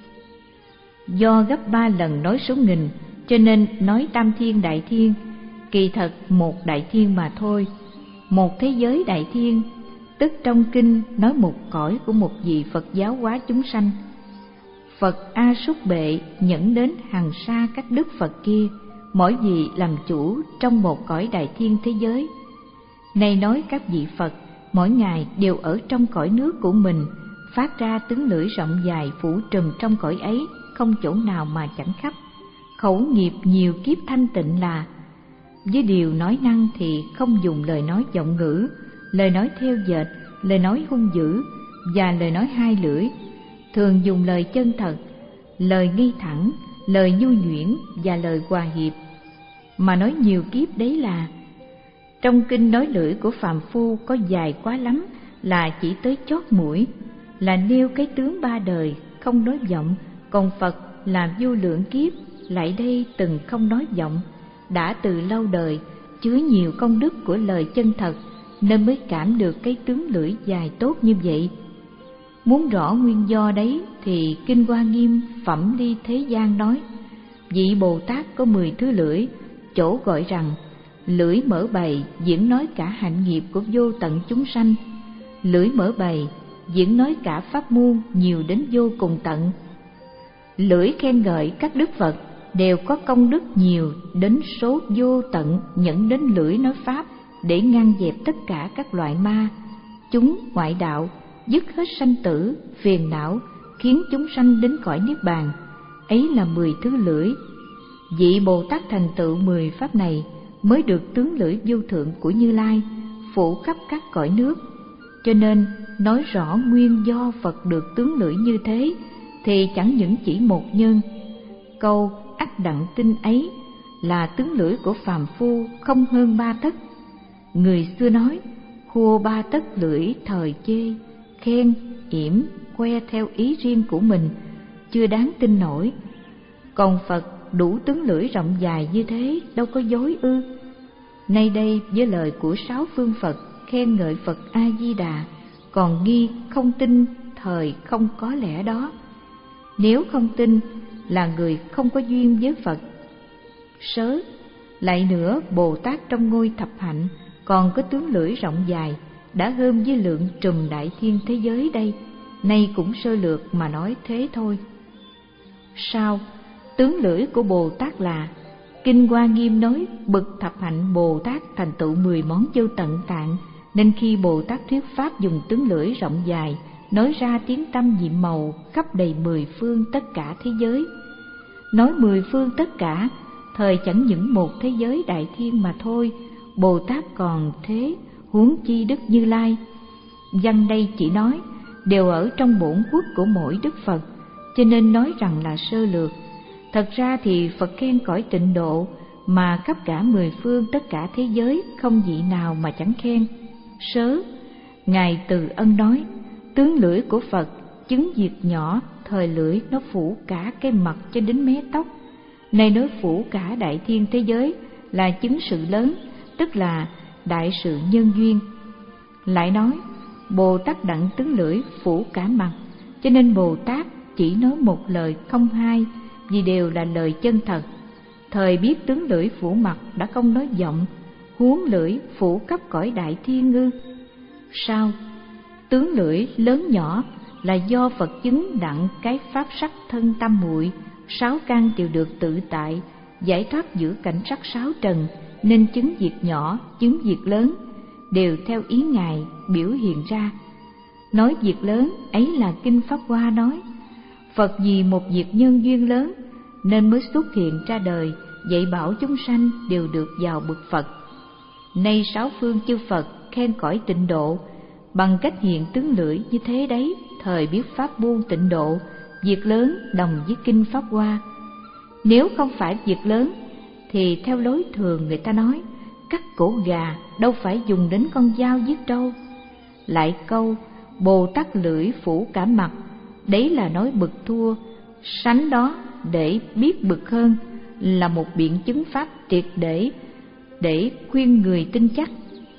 A: Do gấp ba lần nói số nghìn cho nên nói tam thiên đại thiên, kỳ thật một đại thiên mà thôi. Một thế giới đại thiên, tức trong kinh nói một cõi của một vị Phật giáo hóa chúng sanh. Phật A Súc Bệ nhẫn đến hàng sa các đức Phật kia, mỗi vị làm chủ trong một cõi đại thiên thế giới. Này nói các vị Phật mỗi ngày đều ở trong cõi nước của mình, phát ra tướng lưỡi rộng dài phủ trùm trong cõi ấy, không chỗ nào mà chẳng khắp. Khẩu nghiệp nhiều kiếp thanh tịnh là. Với điều nói năng thì không dùng lời nói giọng ngữ, lời nói theo dệt, lời nói hung dữ và lời nói hai lưỡi. Thường dùng lời chân thật, lời ngay thẳng, lời nhu nhuyễn và lời hòa hiệp. Mà nói nhiều kiếp đấy là. Trong kinh nói lưỡi của phàm phu có dài quá lắm, là chỉ tới chót mũi, là nêu cái tướng ba đời không nói vọng. Còn Phật là vô lượng kiếp lại đây từng không nói vọng, đã từ lâu đời chứa nhiều công đức của lời chân thật, nên mới cảm được cái tướng lưỡi dài tốt như vậy. Muốn rõ nguyên do đấy thì Kinh Hoa Nghiêm Phẩm Ly Thế Gian nói, vị Bồ Tát có mười thứ lưỡi, chỗ gọi rằng lưỡi mở bày diễn nói cả hạnh nghiệp của vô tận chúng sanh, lưỡi mở bày diễn nói cả pháp môn nhiều đến vô cùng tận. Lưỡi khen ngợi các đức Phật đều có công đức nhiều đến số vô tận, dẫn đến lưỡi nói pháp để ngăn dẹp tất cả các loại ma, chúng ngoại đạo, dứt hết sanh tử, phiền não, khiến chúng sanh đến cõi niết bàn. Ấy là mười thứ lưỡi. Vị Bồ Tát thành tựu mười pháp này mới được tướng lưỡi vô thượng của Như Lai, phủ khắp các cõi nước. Cho nên nói rõ nguyên do Phật được tướng lưỡi như thế thì chẳng những chỉ một nhân. Câu ắt đặng tin ấy là tướng lưỡi của phàm phu không hơn ba tấc. Người xưa nói hua ba tấc lưỡi thời chê, khen, yểm, khoe theo ý riêng của mình, chưa đáng tin nổi. Còn Phật đủ tướng lưỡi rộng dài như thế, đâu có dối ư? Nay đây với lời của sáu phương Phật khen ngợi Phật A-di-đà, còn nghi không tin thời không có lẽ đó. Nếu không tin là người không có duyên với Phật. Sớ, lại nữa Bồ Tát trong ngôi thập hạnh còn có tướng lưỡi rộng dài, đã hơn với lượng trùm đại thiên thế giới đây. Nay cũng sơ lược mà nói thế thôi. Sao? Tướng lưỡi của Bồ Tát là Kinh Hoa Nghiêm nói bậc thập hạnh Bồ Tát thành tựu mười món vô tận tạng, nên khi Bồ Tát thuyết pháp dùng tướng lưỡi rộng dài, nói ra tiếng tâm nhiệm màu khắp đầy mười phương tất cả thế giới. Nói mười phương tất cả, thời chẳng những một thế giới đại thiên mà thôi, Bồ Tát còn thế, huống chi Đức Như Lai. Văn đây chỉ nói đều ở trong bổn quốc của mỗi Đức Phật, cho nên nói rằng là sơ lược. Thật ra thì Phật khen cõi Tịnh Độ mà khắp cả mười phương tất cả thế giới không vị nào mà chẳng khen. Sớ, Ngài Từ Ân nói tướng lưỡi của Phật chứng việc nhỏ, thời lưỡi nó phủ cả cái mặt cho đến mé tóc. Nay nói phủ cả đại thiên thế giới là chứng sự lớn, tức là đại sự nhân duyên. Lại nói Bồ Tát đặng tướng lưỡi phủ cả mặt, cho nên Bồ Tát chỉ nói một lời không hai, vì đều là lời chân thật. Thời biết tướng lưỡi phủ mặt đã không nói vọng, huống lưỡi phủ khắp cõi đại thiên ư? Sao? Tướng lưỡi lớn nhỏ là do Phật chứng đặng cái pháp sắc thân tâm muội, sáu căn đều được tự tại, giải thoát giữa cảnh sắc sáu trần, nên chứng việc nhỏ, chứng việc lớn, đều theo ý Ngài biểu hiện ra. Nói việc lớn ấy là Kinh Pháp Hoa nói, Phật vì một việc nhân duyên lớn nên mới xuất hiện ra đời, dạy bảo chúng sanh đều được vào bậc Phật. Nay sáu phương chư Phật khen cõi Tịnh Độ bằng cách hiện tướng lưỡi như thế đấy, thời biết pháp môn Tịnh Độ, việc lớn đồng với Kinh Pháp Hoa. Nếu không phải việc lớn thì theo lối thường người ta nói cắt cổ gà đâu phải dùng đến con dao giết trâu. Lại câu Bồ Tát lưỡi phủ cả mặt, đấy là nói bậc thua, sánh đó để biết bậc hơn, là một biện chứng pháp triệt để để khuyên người tin chắc.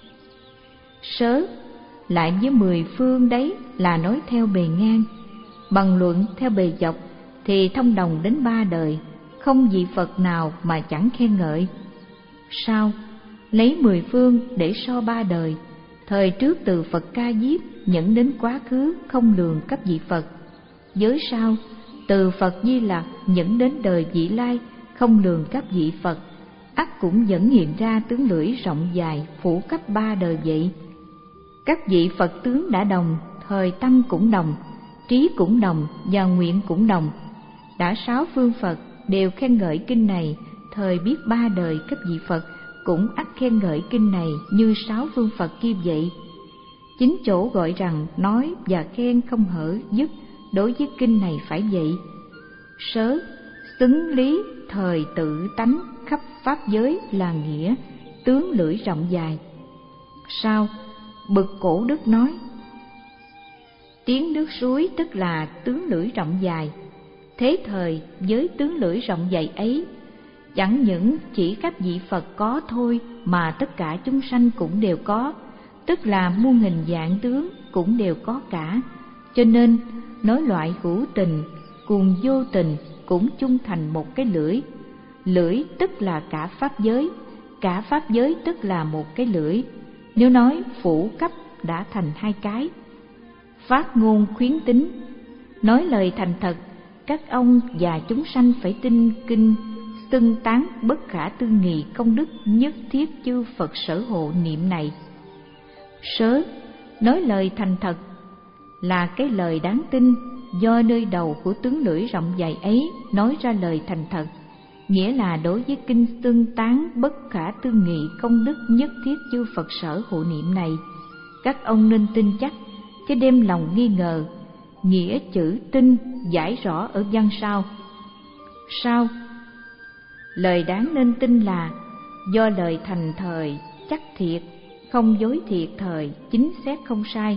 A: Sớ, lại với mười phương đấy là nói theo bề ngang, bằng luận theo bề dọc thì thông đồng đến ba đời, không vị Phật nào mà chẳng khen ngợi. Sao? Lấy mười phương để so ba đời, thời trước từ Phật Ca Diếp dẫn đến quá khứ không lường cấp vị Phật, giới sau từ Phật Di Lặc dẫn đến đời vị lai không lường cấp vị Phật, ắt cũng dẫn hiện ra tướng lưỡi rộng dài phủ cấp ba đời vậy. Các vị Phật tướng đã đồng, thời tâm cũng đồng, trí cũng đồng và nguyện cũng đồng. Đã sáu phương Phật đều khen ngợi kinh này, thời biết ba đời các vị Phật cũng ắt khen ngợi kinh này như sáu phương Phật kia vậy. Chính chỗ gọi rằng nói và khen không hở dứt, đối với kinh này phải vậy. Sớ, xứng lý thời tự tánh khắp pháp giới là nghĩa tướng lưỡi rộng dài. Sao? Bậc cổ đức nói tiếng nước suối tức là tướng lưỡi rộng dài. Thế thời với tướng lưỡi rộng dài ấy, chẳng những chỉ các vị Phật có thôi mà tất cả chúng sanh cũng đều có, tức là muôn hình dạng tướng cũng đều có cả, cho nên nói loại hữu tình cùng vô tình cũng chung thành một cái lưỡi. Lưỡi tức là cả pháp giới, cả pháp giới tức là một cái lưỡi. Nếu nói phủ cấp đã thành hai cái. Phát ngôn khuyến tính, nói lời thành thật, các ông và chúng sanh phải tin kinh xưng tán bất khả tư nghị công đức nhất thiết chư Phật sở hộ niệm này. Sớ, nói lời thành thật là cái lời đáng tin, do nơi đầu của tướng lưỡi rộng dài ấy nói ra lời thành thật, nghĩa là đối với kinh xưng tán bất khả tư nghị công đức nhất thiết chư Phật sở hộ niệm này, các ông nên tin chắc, chứ đem lòng nghi ngờ. Nghĩa chữ tin giải rõ ở văn sau. Sao? Lời đáng nên tin là do lời thành thời chắc thiệt, không dối thiệt thời, chính xác không sai.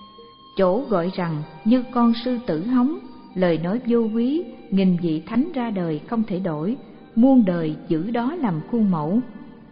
A: Chỗ gọi rằng như con sư tử hóng, lời nói vô quý, nghìn vị thánh ra đời không thể đổi, muôn đời giữ đó làm khuôn mẫu.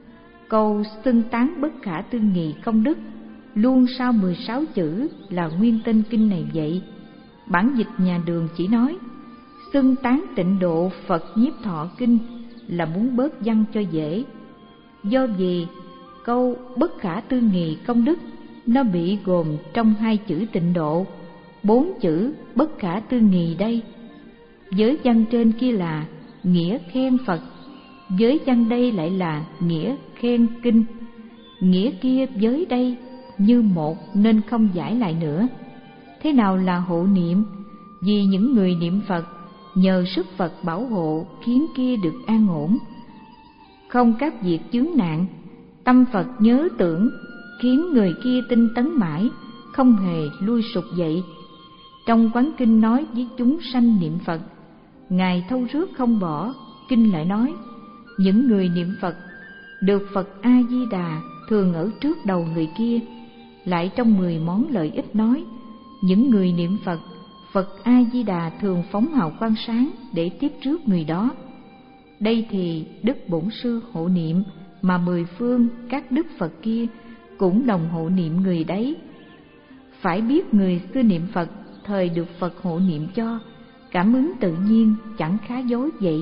A: Câu xưng tán bất khả tư nghị công đức luôn sau mười sáu chữ là nguyên tên kinh này vậy. Bản dịch nhà Đường chỉ nói xưng tán tịnh độ Phật nhiếp thọ kinh là muốn bớt văn cho dễ. Do vì câu bất khả tư nghị công đức nó bị gồm trong hai chữ tịnh độ, bốn chữ bất khả tư nghị đây. Giới văn trên kia là nghĩa khen Phật, giới văn đây lại là nghĩa khen kinh. Nghĩa kia giới đây như một nên không giải lại nữa. Thế nào là hộ niệm? Vì những người niệm Phật nhờ sức Phật bảo hộ khiến kia được an ổn, không các việc chướng nạn. Tâm Phật nhớ tưởng khiến người kia tinh tấn mãi, không hề lui sụp dậy. Trong quán kinh nói với chúng sanh niệm Phật, Ngài thâu rước không bỏ. Kinh lại nói những người niệm Phật được Phật A Di Đà thường ở trước đầu người kia. Lại trong mười món lợi ích nói những người niệm Phật, Phật A Di Đà thường phóng hào quang sáng để tiếp trước người đó. Đây thì đức bổn sư hộ niệm, mà mười phương các đức Phật kia cũng đồng hộ niệm người đấy. Phải biết người xưa niệm Phật thời được Phật hộ niệm cho, cảm ứng tự nhiên chẳng khá dối vậy.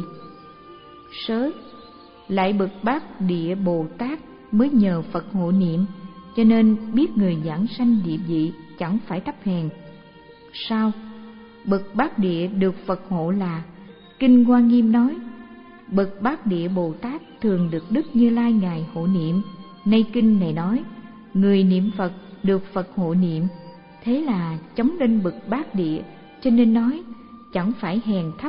A: Sớ, lại bậc Bát Địa Bồ Tát mới nhờ Phật hộ niệm, cho nên biết người giảng sanh địa vị chẳng phải thấp hèn. Sao? Bậc Bát Địa được Phật hộ là Kinh Hoa Nghiêm nói bậc Bát Địa Bồ Tát thường được Đức Như Lai Ngài hộ niệm. Nay kinh này nói người niệm Phật được Phật hộ niệm, thế là chống lên bậc Bát Địa, cho nên nói chẳng phải hèn thấp.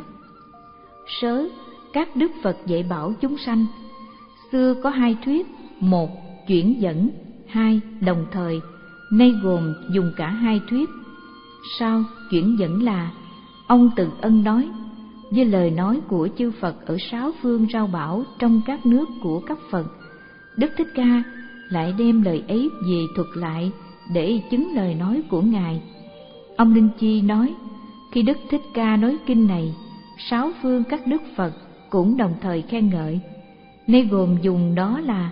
A: Sớ, các đức Phật dạy bảo chúng sanh. Xưa có hai thuyết, một chuyển dẫn, hai đồng thời, nay gồm dùng cả hai thuyết. Sao? Chuyển dẫn là ông Từ Ân nói với lời nói của chư Phật ở sáu phương rao bảo trong các nước của các Phật. Đức Thích Ca lại đem lời ấy về thuật lại để chứng lời nói của Ngài. Ông Linh Chi nói khi Đức Thích Ca nói kinh này, sáu phương các đức Phật cũng đồng thời khen ngợi. Nay gồm dùng đó là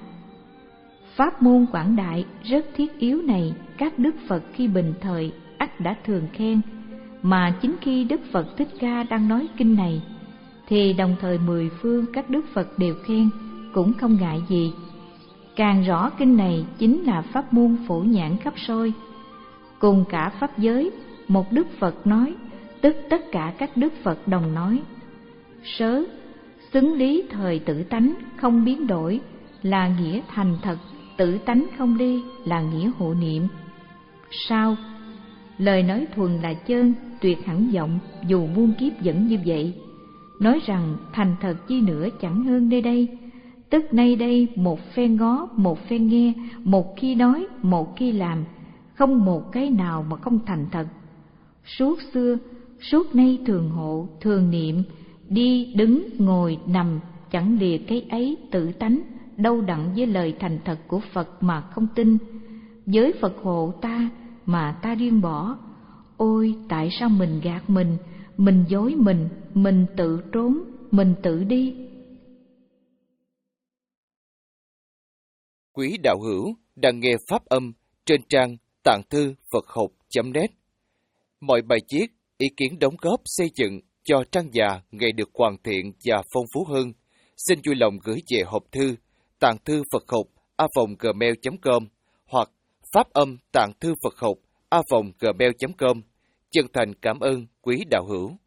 A: pháp môn quảng đại rất thiết yếu này, các đức Phật khi bình thời ắt đã thường khen, mà chính khi Đức Phật Thích Ca đang nói kinh này thì đồng thời mười phương các đức Phật đều khen, cũng không ngại gì. Càng rõ kinh này chính là pháp môn phổ nhãn khắp soi, cùng cả pháp giới một đức Phật nói, tức tất cả các đức Phật đồng nói. Sớ, xứng lý thời tự tánh không biến đổi là nghĩa thành thật, tự tánh không đi là nghĩa hộ niệm. Sao? Lời nói thuần là chân, tuyệt hẳn vọng, dù muôn kiếp vẫn như vậy. Nói rằng thành thật chi nữa chẳng hơn nơi đây, tức nay đây một phen ngó, một phen nghe, một khi nói, một khi làm, không một cái nào mà không thành thật. Suốt xưa, suốt nay thường hộ, thường niệm, đi, đứng, ngồi, nằm, chẳng lìa cái ấy tự tánh, đâu đặng với lời thành thật của Phật mà không tin. Với Phật hộ ta mà ta riêng bỏ, ôi tại sao mình gạt mình, mình dối mình, mình tự trốn, mình tự đi.
B: Quý đạo hữu đang nghe pháp âm trên trang tạng thư Phật học chấm net. Mọi bài viết, ý kiến đóng góp xây dựng cho trang già ngày được hoàn thiện và phong phú hơn, xin vui lòng gửi về hộp thư tạng thư Phật học a vòng gmail chấm com hoặc phát âm tạng thư Phật học a vòng gmail chấm com. Chân thành cảm ơn quý đạo hữu.